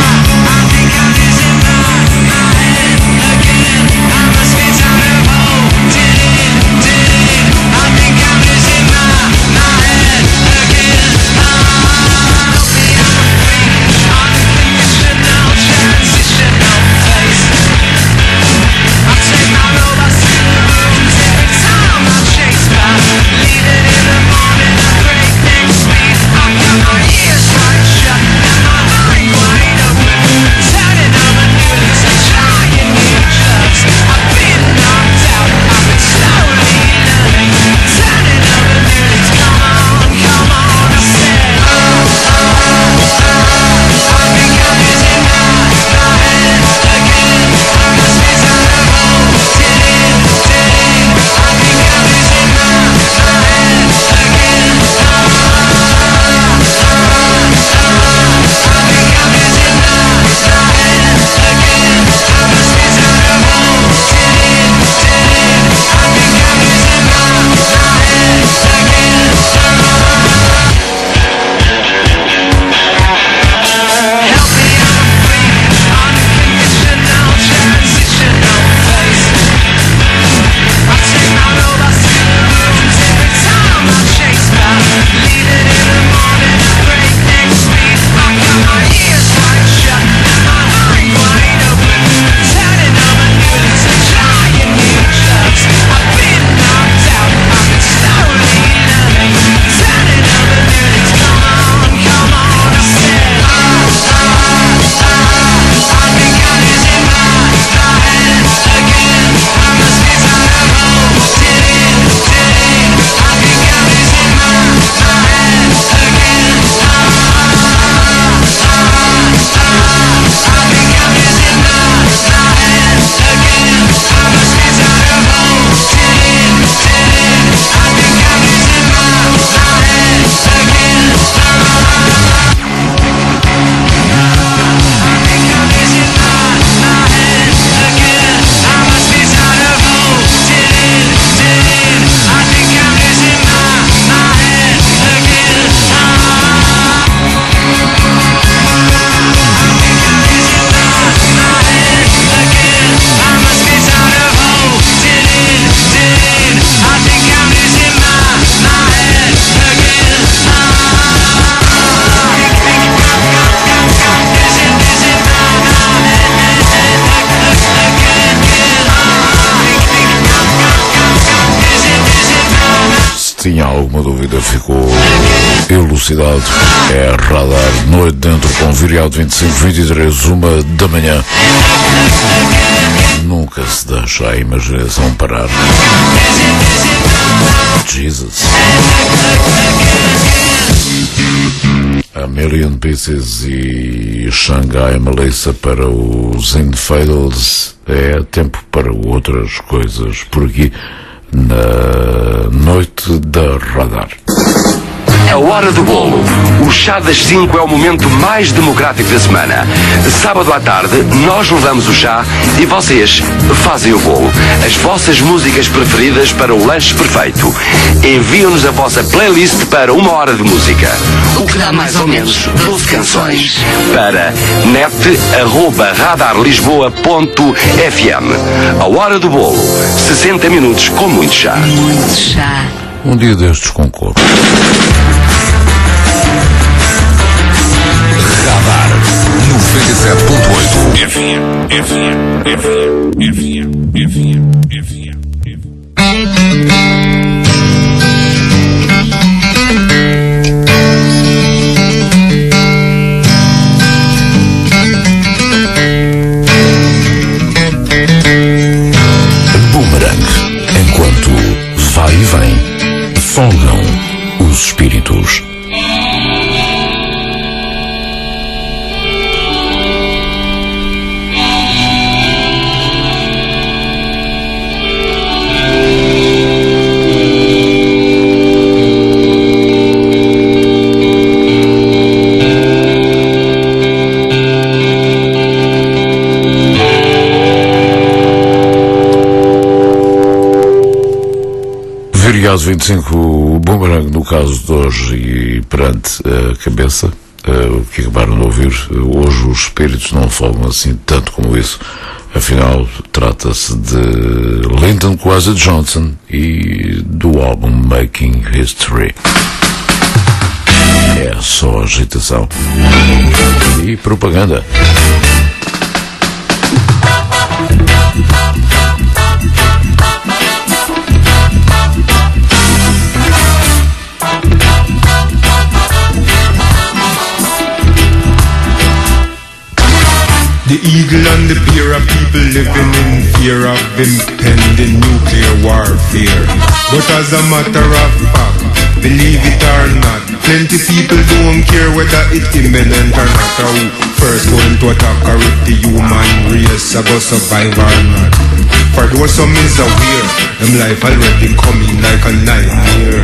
Tinha alguma dúvida, ficou elucidado. É Radar, noite dentro com viriado 25, 23, 1 da manhã. Nunca se deixa a imaginação parar. Jesus. A Million Pieces e Shanghai Melissa para os Infidels. É tempo para outras coisas por aqui na noite da Radar. A hora do bolo. O chá das 5 é o momento mais democrático da semana. Sábado à tarde, nós levamos o chá e vocês fazem o bolo. As vossas músicas preferidas para o lanche perfeito. Enviam-nos a vossa playlist para 1 hora de música. O que dá mais ou menos 12 canções. Para net@radarlisboa.fm. A hora do bolo. 60 minutos com muito chá. Muito chá. Um dia destes com cor. Radar 97.8 FM. Boomerang. Enquanto vai e vem, folgam os espíritos. caso 25, o Boomerang no caso de hoje e perante a cabeça, o que acabaram de ouvir, hoje os espíritos não falam assim tanto como isso. Afinal, trata-se de Lyndon Kwesi Johnson e do álbum Making History. É só agitação e propaganda. The eagle and the bear are people living in fear of impending nuclear warfare. But as a matter of fact, believe it or not, plenty people don't care whether it's imminent or not, or who first going to attack or if the human race are going to survive or not. For those some is aware, them life already coming like a nightmare.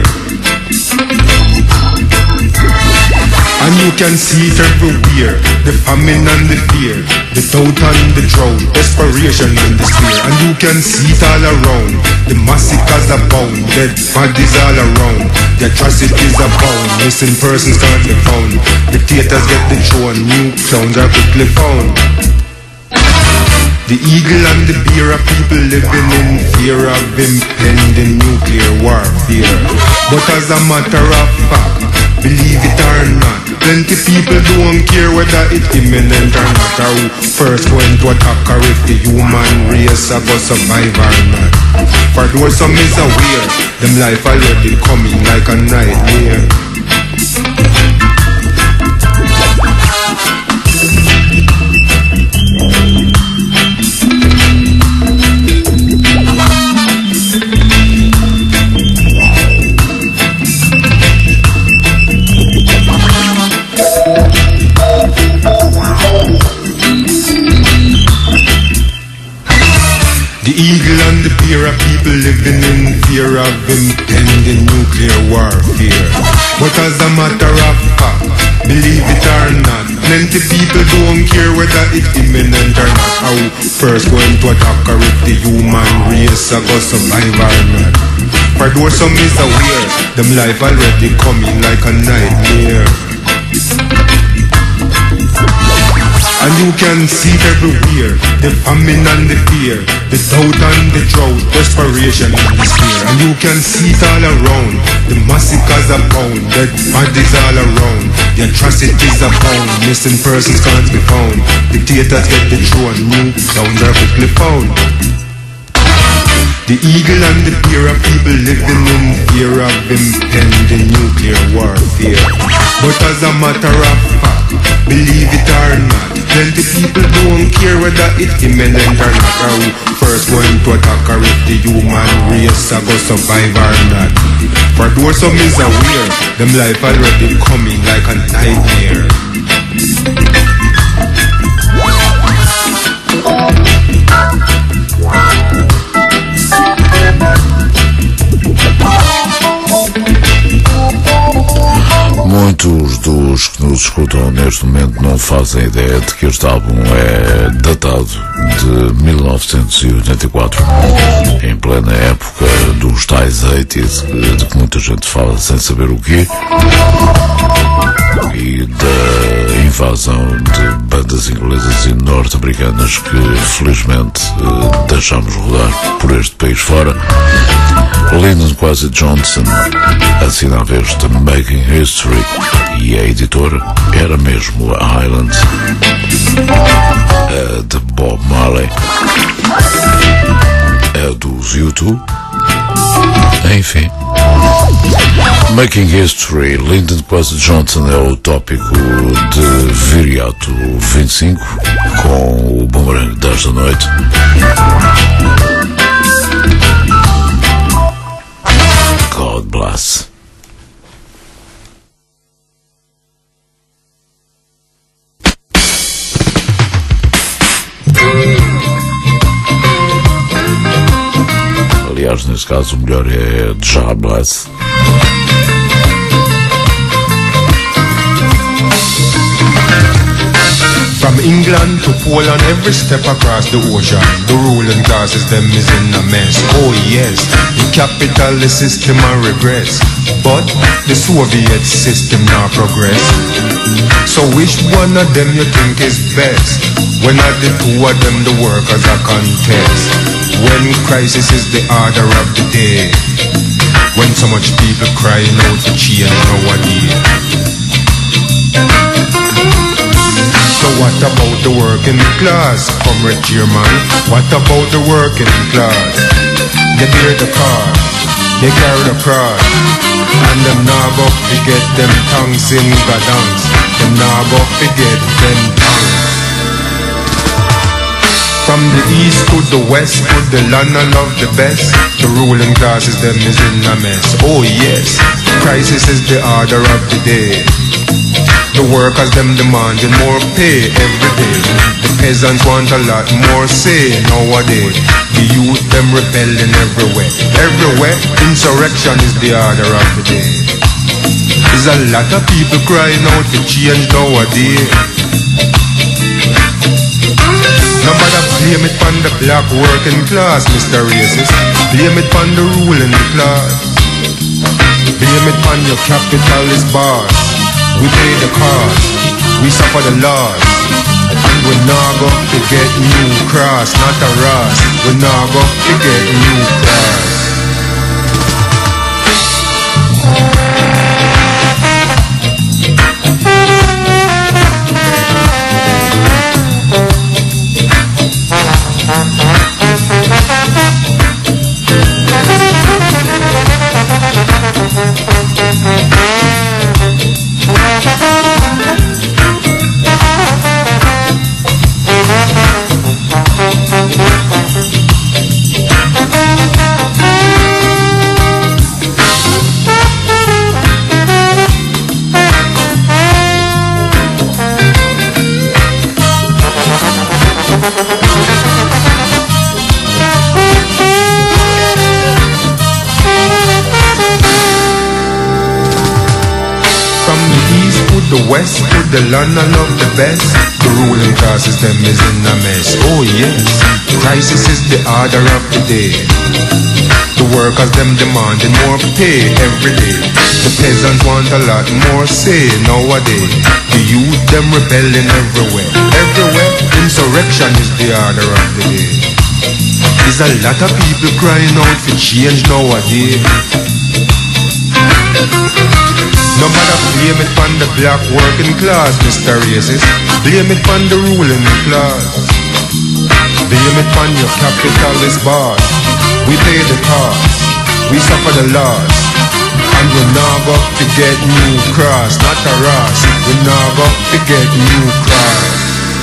And you can see it everywhere, the famine and the fear, the doubt and the drought, desperation and despair. And you can see it all around, the massacres abound, dead bodies all around, the atrocities abound, missing persons can't be found, dictators get the throne, new clowns are quickly found. The eagle and the bear are people living in fear of impending nuclear warfare. But as a matter of fact, believe it or not, plenty people don't care whether it's imminent or not, or who first going to attack or if the human race are going to survive or not. For those some is aware, them life already coming like a nightmare. The eagle and the bear are people living in fear of impending nuclear warfare. But as a matter of fact, believe it or not, plenty people don't care whether it's imminent or not, or who first going to attack or if the human race are going to survive or not. For those some is aware, them life already coming like a nightmare. And you can see it everywhere, the famine and the fear, the doubt and the drought, desperation and despair. And you can see it all around, the massacres abound, dead bodies all around, the atrocities abound, missing persons can't be found, dictators get the throne, new clowns are quickly found. The eagle and the bear are people living in fear of impending nuclear warfare. But as a matter of fact, believe it or not, plenty people don't care whether it's imminent or not, or who first going to attack or if the human race are going to survive or not. For those some is aware, them life already coming like a nightmare. Muitos dos que nos escutam neste momento não fazem ideia de que este álbum é datado de 1984, em plena época dos tais 80s, de que muita gente fala sem saber o quê, e da invasão de bandas inglesas e norte-americanas que felizmente deixamos rodar por este país fora. Lyndon Kwesi Johnson assinava este Making History e a editora era mesmo a Highland, a de Bob Marley, a dos U2, enfim. Making History, Lyndon Kwesi Johnson é o tópico de Viriato 25 com o Boomerang desta noite. God bless. Aliás, nesse caso, o melhor é God bless. From England to Poland, every step across the ocean, the ruling classes, them is in a mess. Oh yes, the capitalist system I regress, but the Soviet system now progress. So which one of them you think is best? When are the two of them the workers are contest? When crisis is the order of the day, when so much people crying out for change nowadays. So what about the working class, comrade chairman? What about the working class? They bear the card, they carry the cross, and them now go forget them tongues in the dance. Them now go forget them tongues. From the east to the west, to the land I love the best. The ruling classes, them is in a mess. Oh yes, crisis is the order of the day. The workers, them demanding more pay every day. The peasants want a lot more say nowadays. The youth, them rebelling everywhere. Everywhere, insurrection is the order of the day. There's a lot of people crying out for change nowadays. Nobody blame it on the black working class, Mr. Racist. Blame it on the ruling class. Blame it on your capitalist boss. We pay the cost, we suffer the loss. And we're not going to get new cross, not a Ross. We're not going to get new cross. The west to the land I love the best. The ruling classes, them is in a mess. Oh yes, crisis is the order of the day. The workers, them demanding more pay every day. The peasants want a lot more say nowadays. The youth, them rebelling everywhere. Everywhere, insurrection is the order of the day. There's a lot of people crying out for change nowadays. No matter blame it on the black working class, Mr. Racist. Blame it on the ruling class. Blame it on your capitalist boss. We pay the cost, we suffer the loss. And we're not going to get new cross, not a Ross. We're not going to get new cross.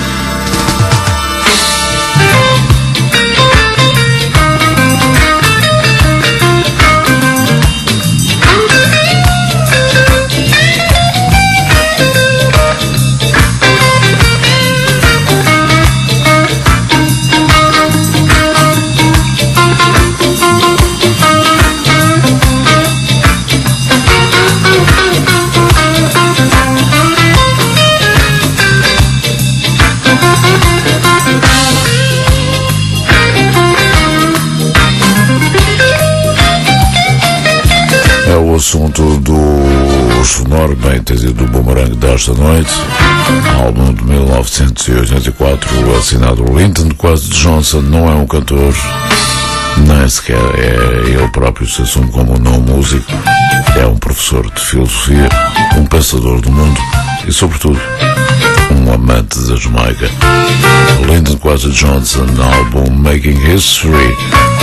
O assunto do sonoro bem entendido do Boomerang desta noite, álbum de 1984, assinado Linton Kwesi Johnson. Não é um cantor, nem sequer é ele próprio se assume como um não músico. É um professor de filosofia, um pensador do mundo e, sobretudo, um amante da Jamaica. Linton Kwesi Johnson, álbum Making History.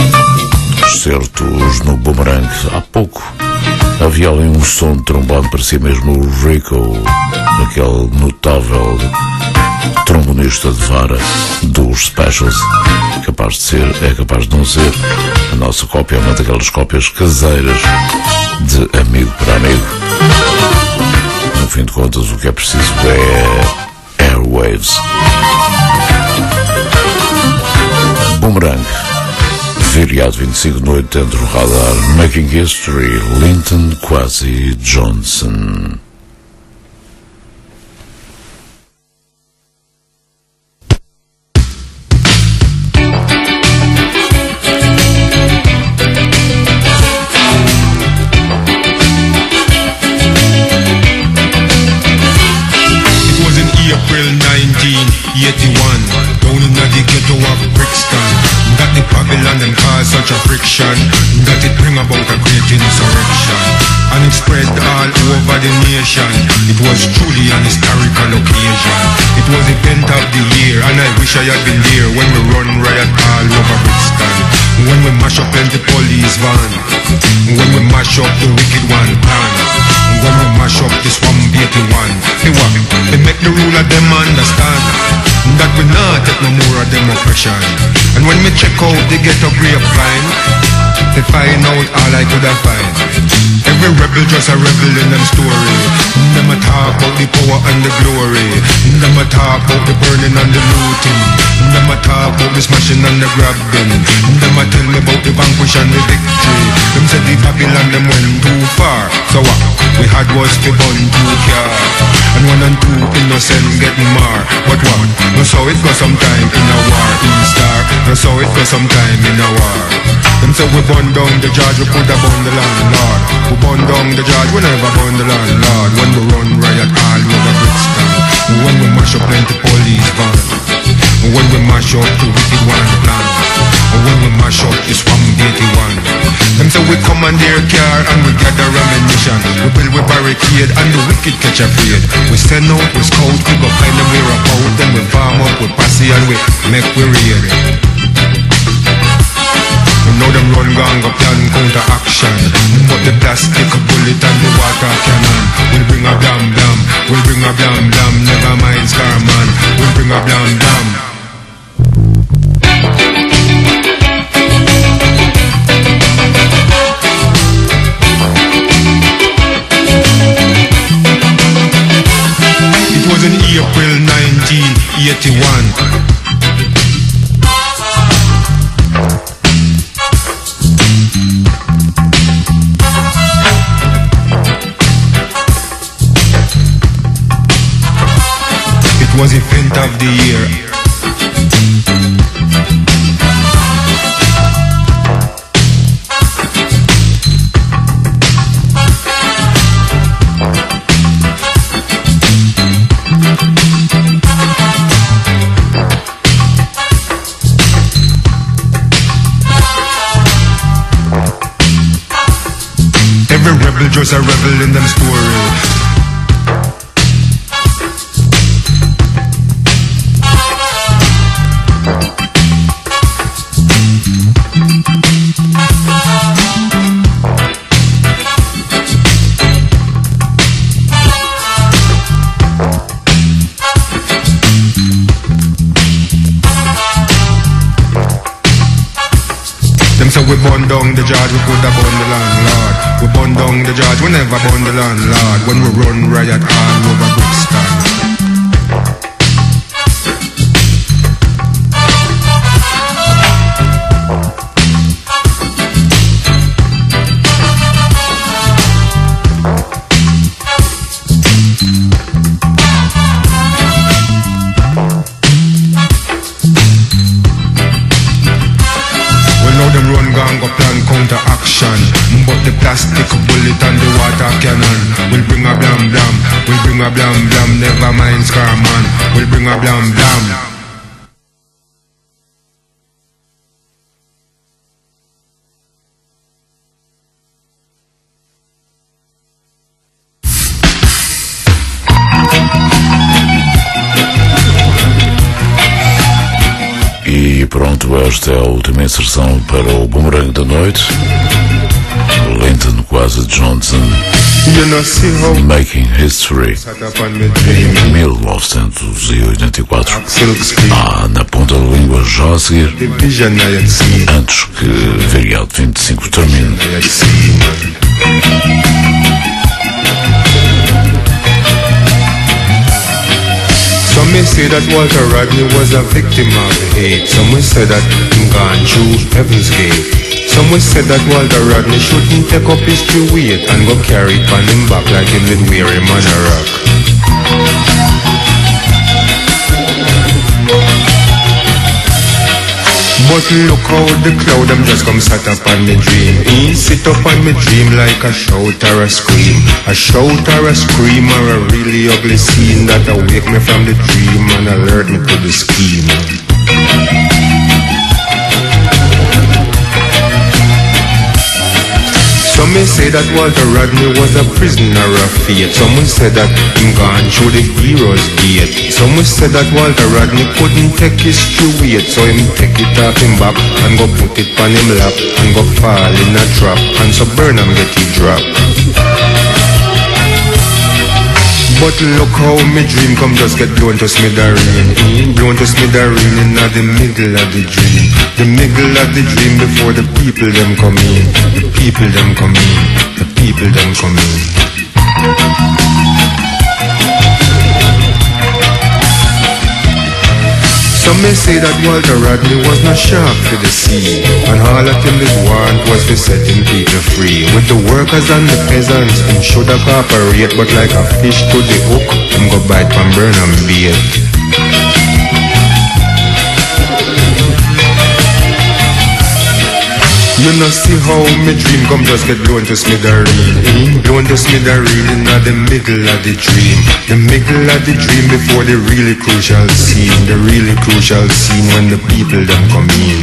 Certos no Boomerang. Há pouco havia ali um som de trombone, parecia mesmo o Rico, aquele notável trombonista de vara dos Specials. Capaz de ser, é capaz de não ser. A nossa cópia é uma daquelas cópias caseiras de amigo para amigo. No fim de contas, o que é preciso é Airwaves. Boomerang. Feriado 25 de noite dentro do radar. Making History, Linton Kwesi Johnson. election, that it bring about a great insurrection, and it spread all over the nation. It was truly an historical occasion. It was event of the year, and I wish I had been there when we run riot all over Brixton, when we mash up plenty police van, when we mash up the wicked one plan, when we mash up this 181. Hey what? They make the ruler them understand that we not take no more of them oppression. And when me check out the ghetto grapevine, they find out all I could have find. Every rebel just a rebel in them story. Them a talk about the power and the glory. Them a talk about the burning and the looting. Them a talk about the smashing and the grabbing. Them a tell me about the vanquish and the victory. Them said the Babylon them went too far. So what we had was the bun two car, and 1 and 2 innocent getting more. But what? No so it go sometime in a war in star. No so it go sometime in a war. Them say we burn down the judge, we put a burn the landlord. We burn down the judge, we never burn the landlord. When we run riot all over Brixton, when we mash up plenty police van, when we mash up the wicked one plan, when we mash up this 181. Them say we commandeer car and we gather ammunition. We build we barricade and the wicked catch a afraid. We send out, we scout, we go find them we rap out. Then we farm up, we posse and we make we raid. Now them run gang up plan counter action, but the plastic bullet and the water cannon will bring a blam blam, will bring a blam blam. Never mind Scarman, will bring a blam blam. It was in April 1981. Was event of the year. Every rebel just a rebel in them story. We burn down the judge, we could have burn the landlord. We burn down the judge, we never burn the landlord. When we run riot all over Brixton. But the plastic bullet and the water cannon will bring a blam blam, will bring a blam blam. Never mind Scarman, will bring a blam blam. E pronto, esta é a última inserção para o Boomerang da Noite. Linton Kwasi Johnson, Making History, 1984. Na ponta da língua já a seguir, antes que Viriato 25 termine. Some may say that Walter Rodney was a victim of hate. Some will say that he gone through heaven's gate. Some will say that Walter Rodney shouldn't take up his true weight and go carry it on him back like him did wear him on a rock. But look how the cloud them just come sat up on me dream. He sit up on me dream like a shout or a scream. A shout or a scream or a really ugly scene that awake me from the dream and alert me to the scheme. Some may say that Walter Rodney was a prisoner of fate. Some will say that him gone through the hero's gate. Some will say that Walter Rodney couldn't take history weight, so him take it off him back and go put it on him lap and go fall in a trap, and so Burnham get it drop. But look how me dream come just get blown to smithereen. Blown to smithereen in the middle of the dream. The middle of the dream before the people them come in. The people them come in. The people them come in. Some may say that Walter Rodney was not sharp to the sea, and all that him did want was to set him people free. With the workers and the peasants, him shoulda cooperate, but like a fish to the hook, him go bite from Burnham bait. You know see how me dream come just get blown to smithereen. Blown to smithereen in the middle of the dream. The middle of the dream before the really crucial scene. The really crucial scene when the people them come in.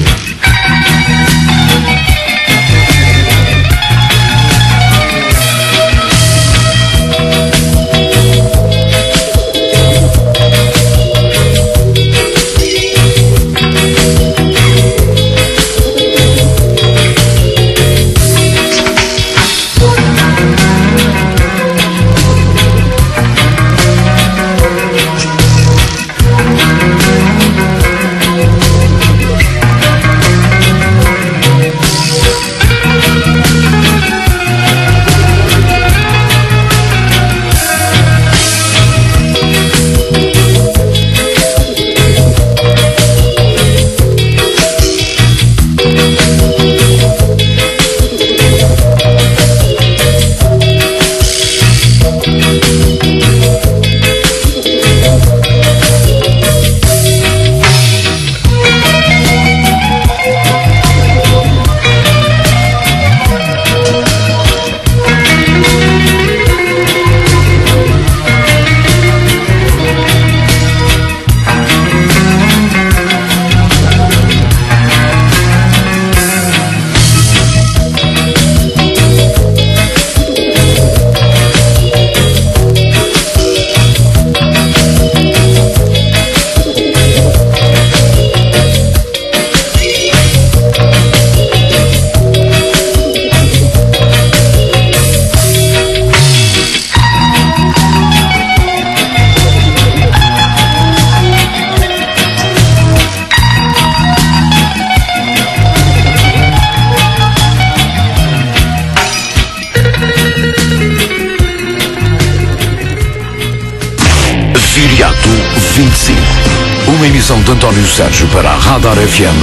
Uma emissão de António Sérgio para a Radar FM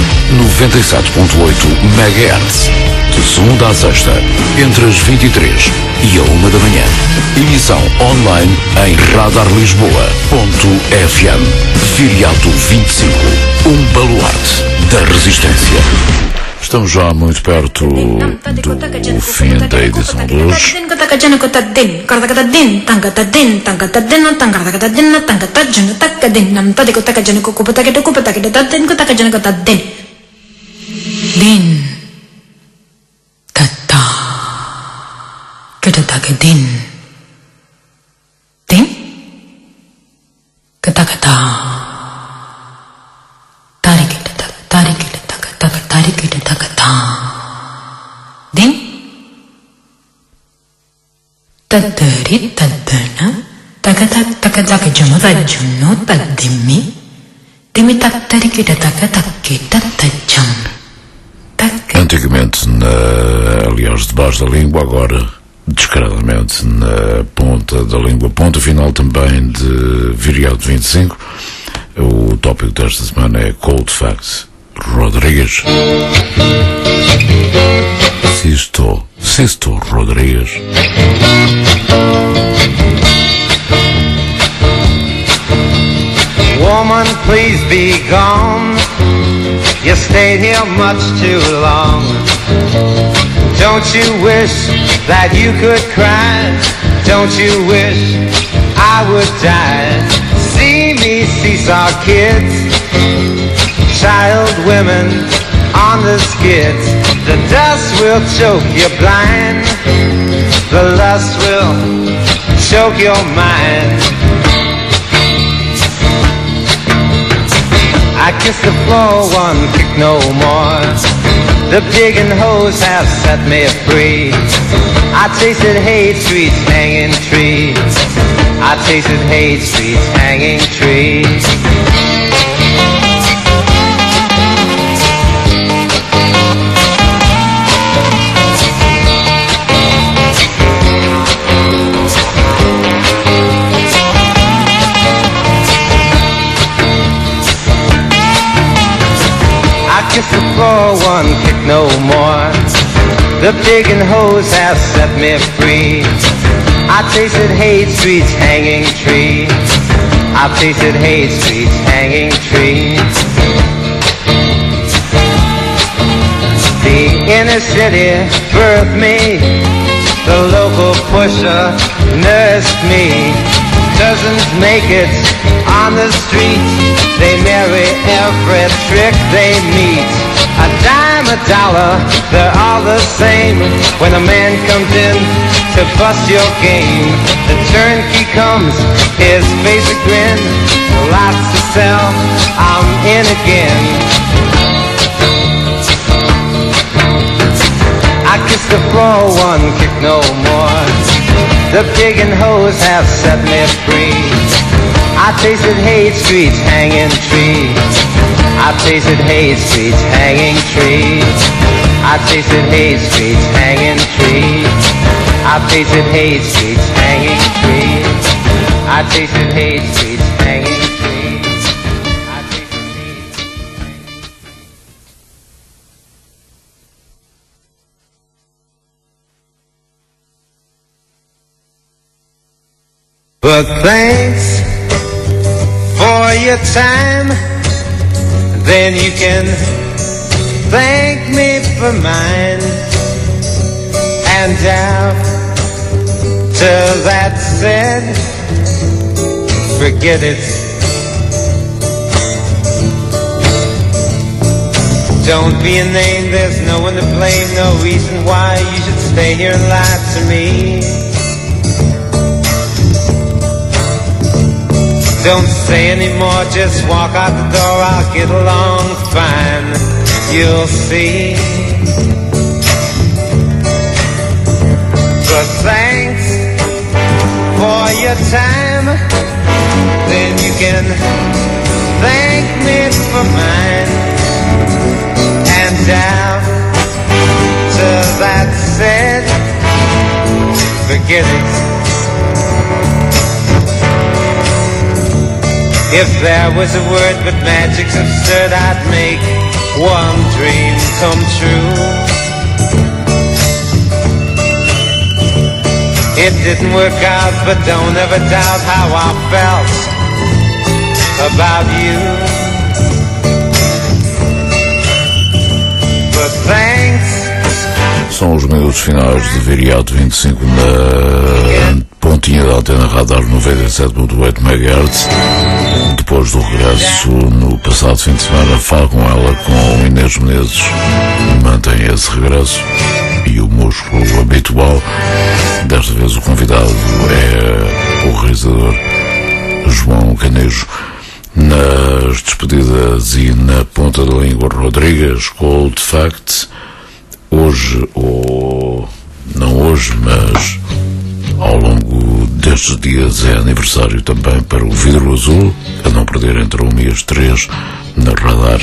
97.8 MHz. De segunda à sexta, entre as 23 e a 1 da manhã. Emissão online em radarlisboa.fm. Viriato 25, um baluarte da resistência. Estamos já muito perto do fim da edição de hoje. Tadari tadana, tagatak takazaka jumada juno tadimi, dimi taktari kita takataki tatajam. Antigamente, aliás, debaixo da língua, agora descaradamente na ponta da língua, ponta final também de Viriato 25. O tópico desta semana é Cold Facts. Rodrigues. Sisto Rodrigues. Woman, please be gone. You stayed here much too long. Don't you wish that you could cry? Don't you wish I would die? See me seesaw kids, child women on the skids. The dust will choke you blind. The lust will choke your mind. I kiss the floor, one kick no more. The pig and hose have set me free. I tasted hate streets, hanging trees. I tasted hate streets, hanging trees. Kiss the floor, one kick no more. The pig and hose have set me free. I tasted hate streets, hanging trees. I tasted hate streets, hanging trees. The inner city birthed me. The local pusher nursed me. Doesn't make it on the street. They marry every trick they meet. A dime, a dollar, they're all the same. When a man comes in to bust your game, the turnkey comes, his face a grin. Lots to sell, I'm in again. I kiss the floor, one kick no more. The pig and hose have set me free. I tasted hate streets, hanging trees. I tasted hate streets, hanging trees. I tasted hate streets, hanging trees. I tasted hate streets, hanging trees. I tasted hate streets, hanging trees. I tasted hate streets, hanging trees. But thanks for your time, then you can thank me for mine. And after that said, forget it. Don't be a name, there's no one to blame, no reason why you should stay here and lie to me. Don't say anymore, just walk out the door, I'll get along fine, you'll see. But thanks for your time, then you can thank me for mine. And after that said, forget it. If there was a word but magic's absurd, I'd make one dream come true. It didn't work out, but don't ever doubt how I felt about you. But thanks. São os minutos finais de Viriato 25 na pontinha da antena Radar 97.8 MHz. Depois do regresso no passado fim de semana, falo com ela, com Inês Menezes, mantém esse regresso e o músculo habitual. Desta vez o convidado é o realizador João Canejo. Nas despedidas e na ponta da língua, Rodrigues, Cold Facts. Hoje, ou não hoje, mas ao longo destes dias é aniversário também para o Vidro Azul, a não perder entre 1 e as 3 na Radar.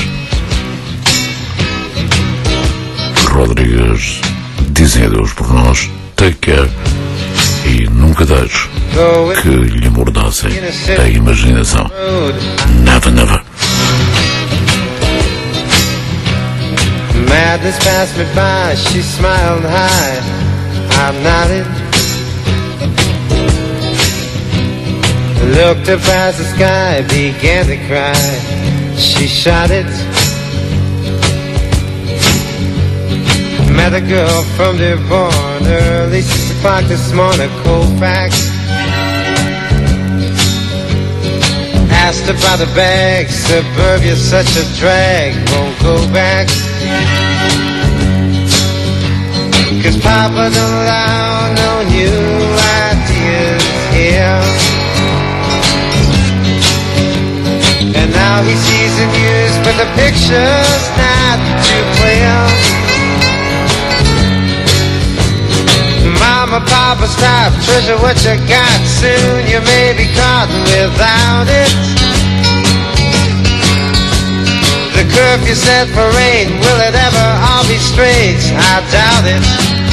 Rodrigues dizem adeus por nós, take care e nunca deixe que lhe amordassem a imaginação. Never, never. Madness passed me by, she smiled high, I nodded. Looked up as the sky began to cry, she shot it. Met a girl from Dearborn, early 6 o'clock this morning, Colfax. Asked about the bag, suburbia's such a drag, won't go back. Papa don't allow no new ideas here. And now he sees the news, but the picture's not too clear. Mama, Papa, stop, treasure what you got. Soon you may be caught without it. The curfew set for rain, will it ever all be straight? I doubt it.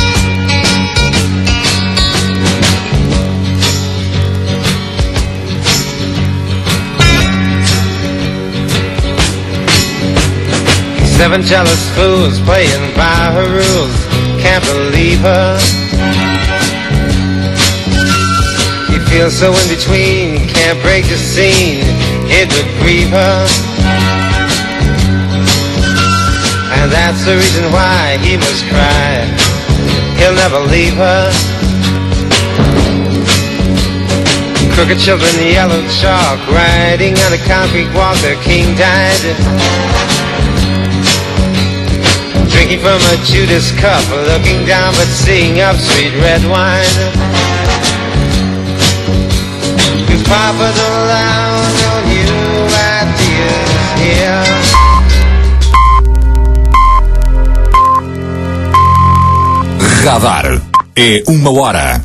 Seven jealous fools playing by her rules, can't believe her. You feel so in between, can't break the scene, it would grieve her. And that's the reason why he must cry, he'll never leave her. Crooked children, yellow chalk, riding on a concrete walk, their king died. Drinking from a Judas cup, looking down but seeing up, sweet red wine. Cause Papa don't allow no new ideas here. Radar é uma hora.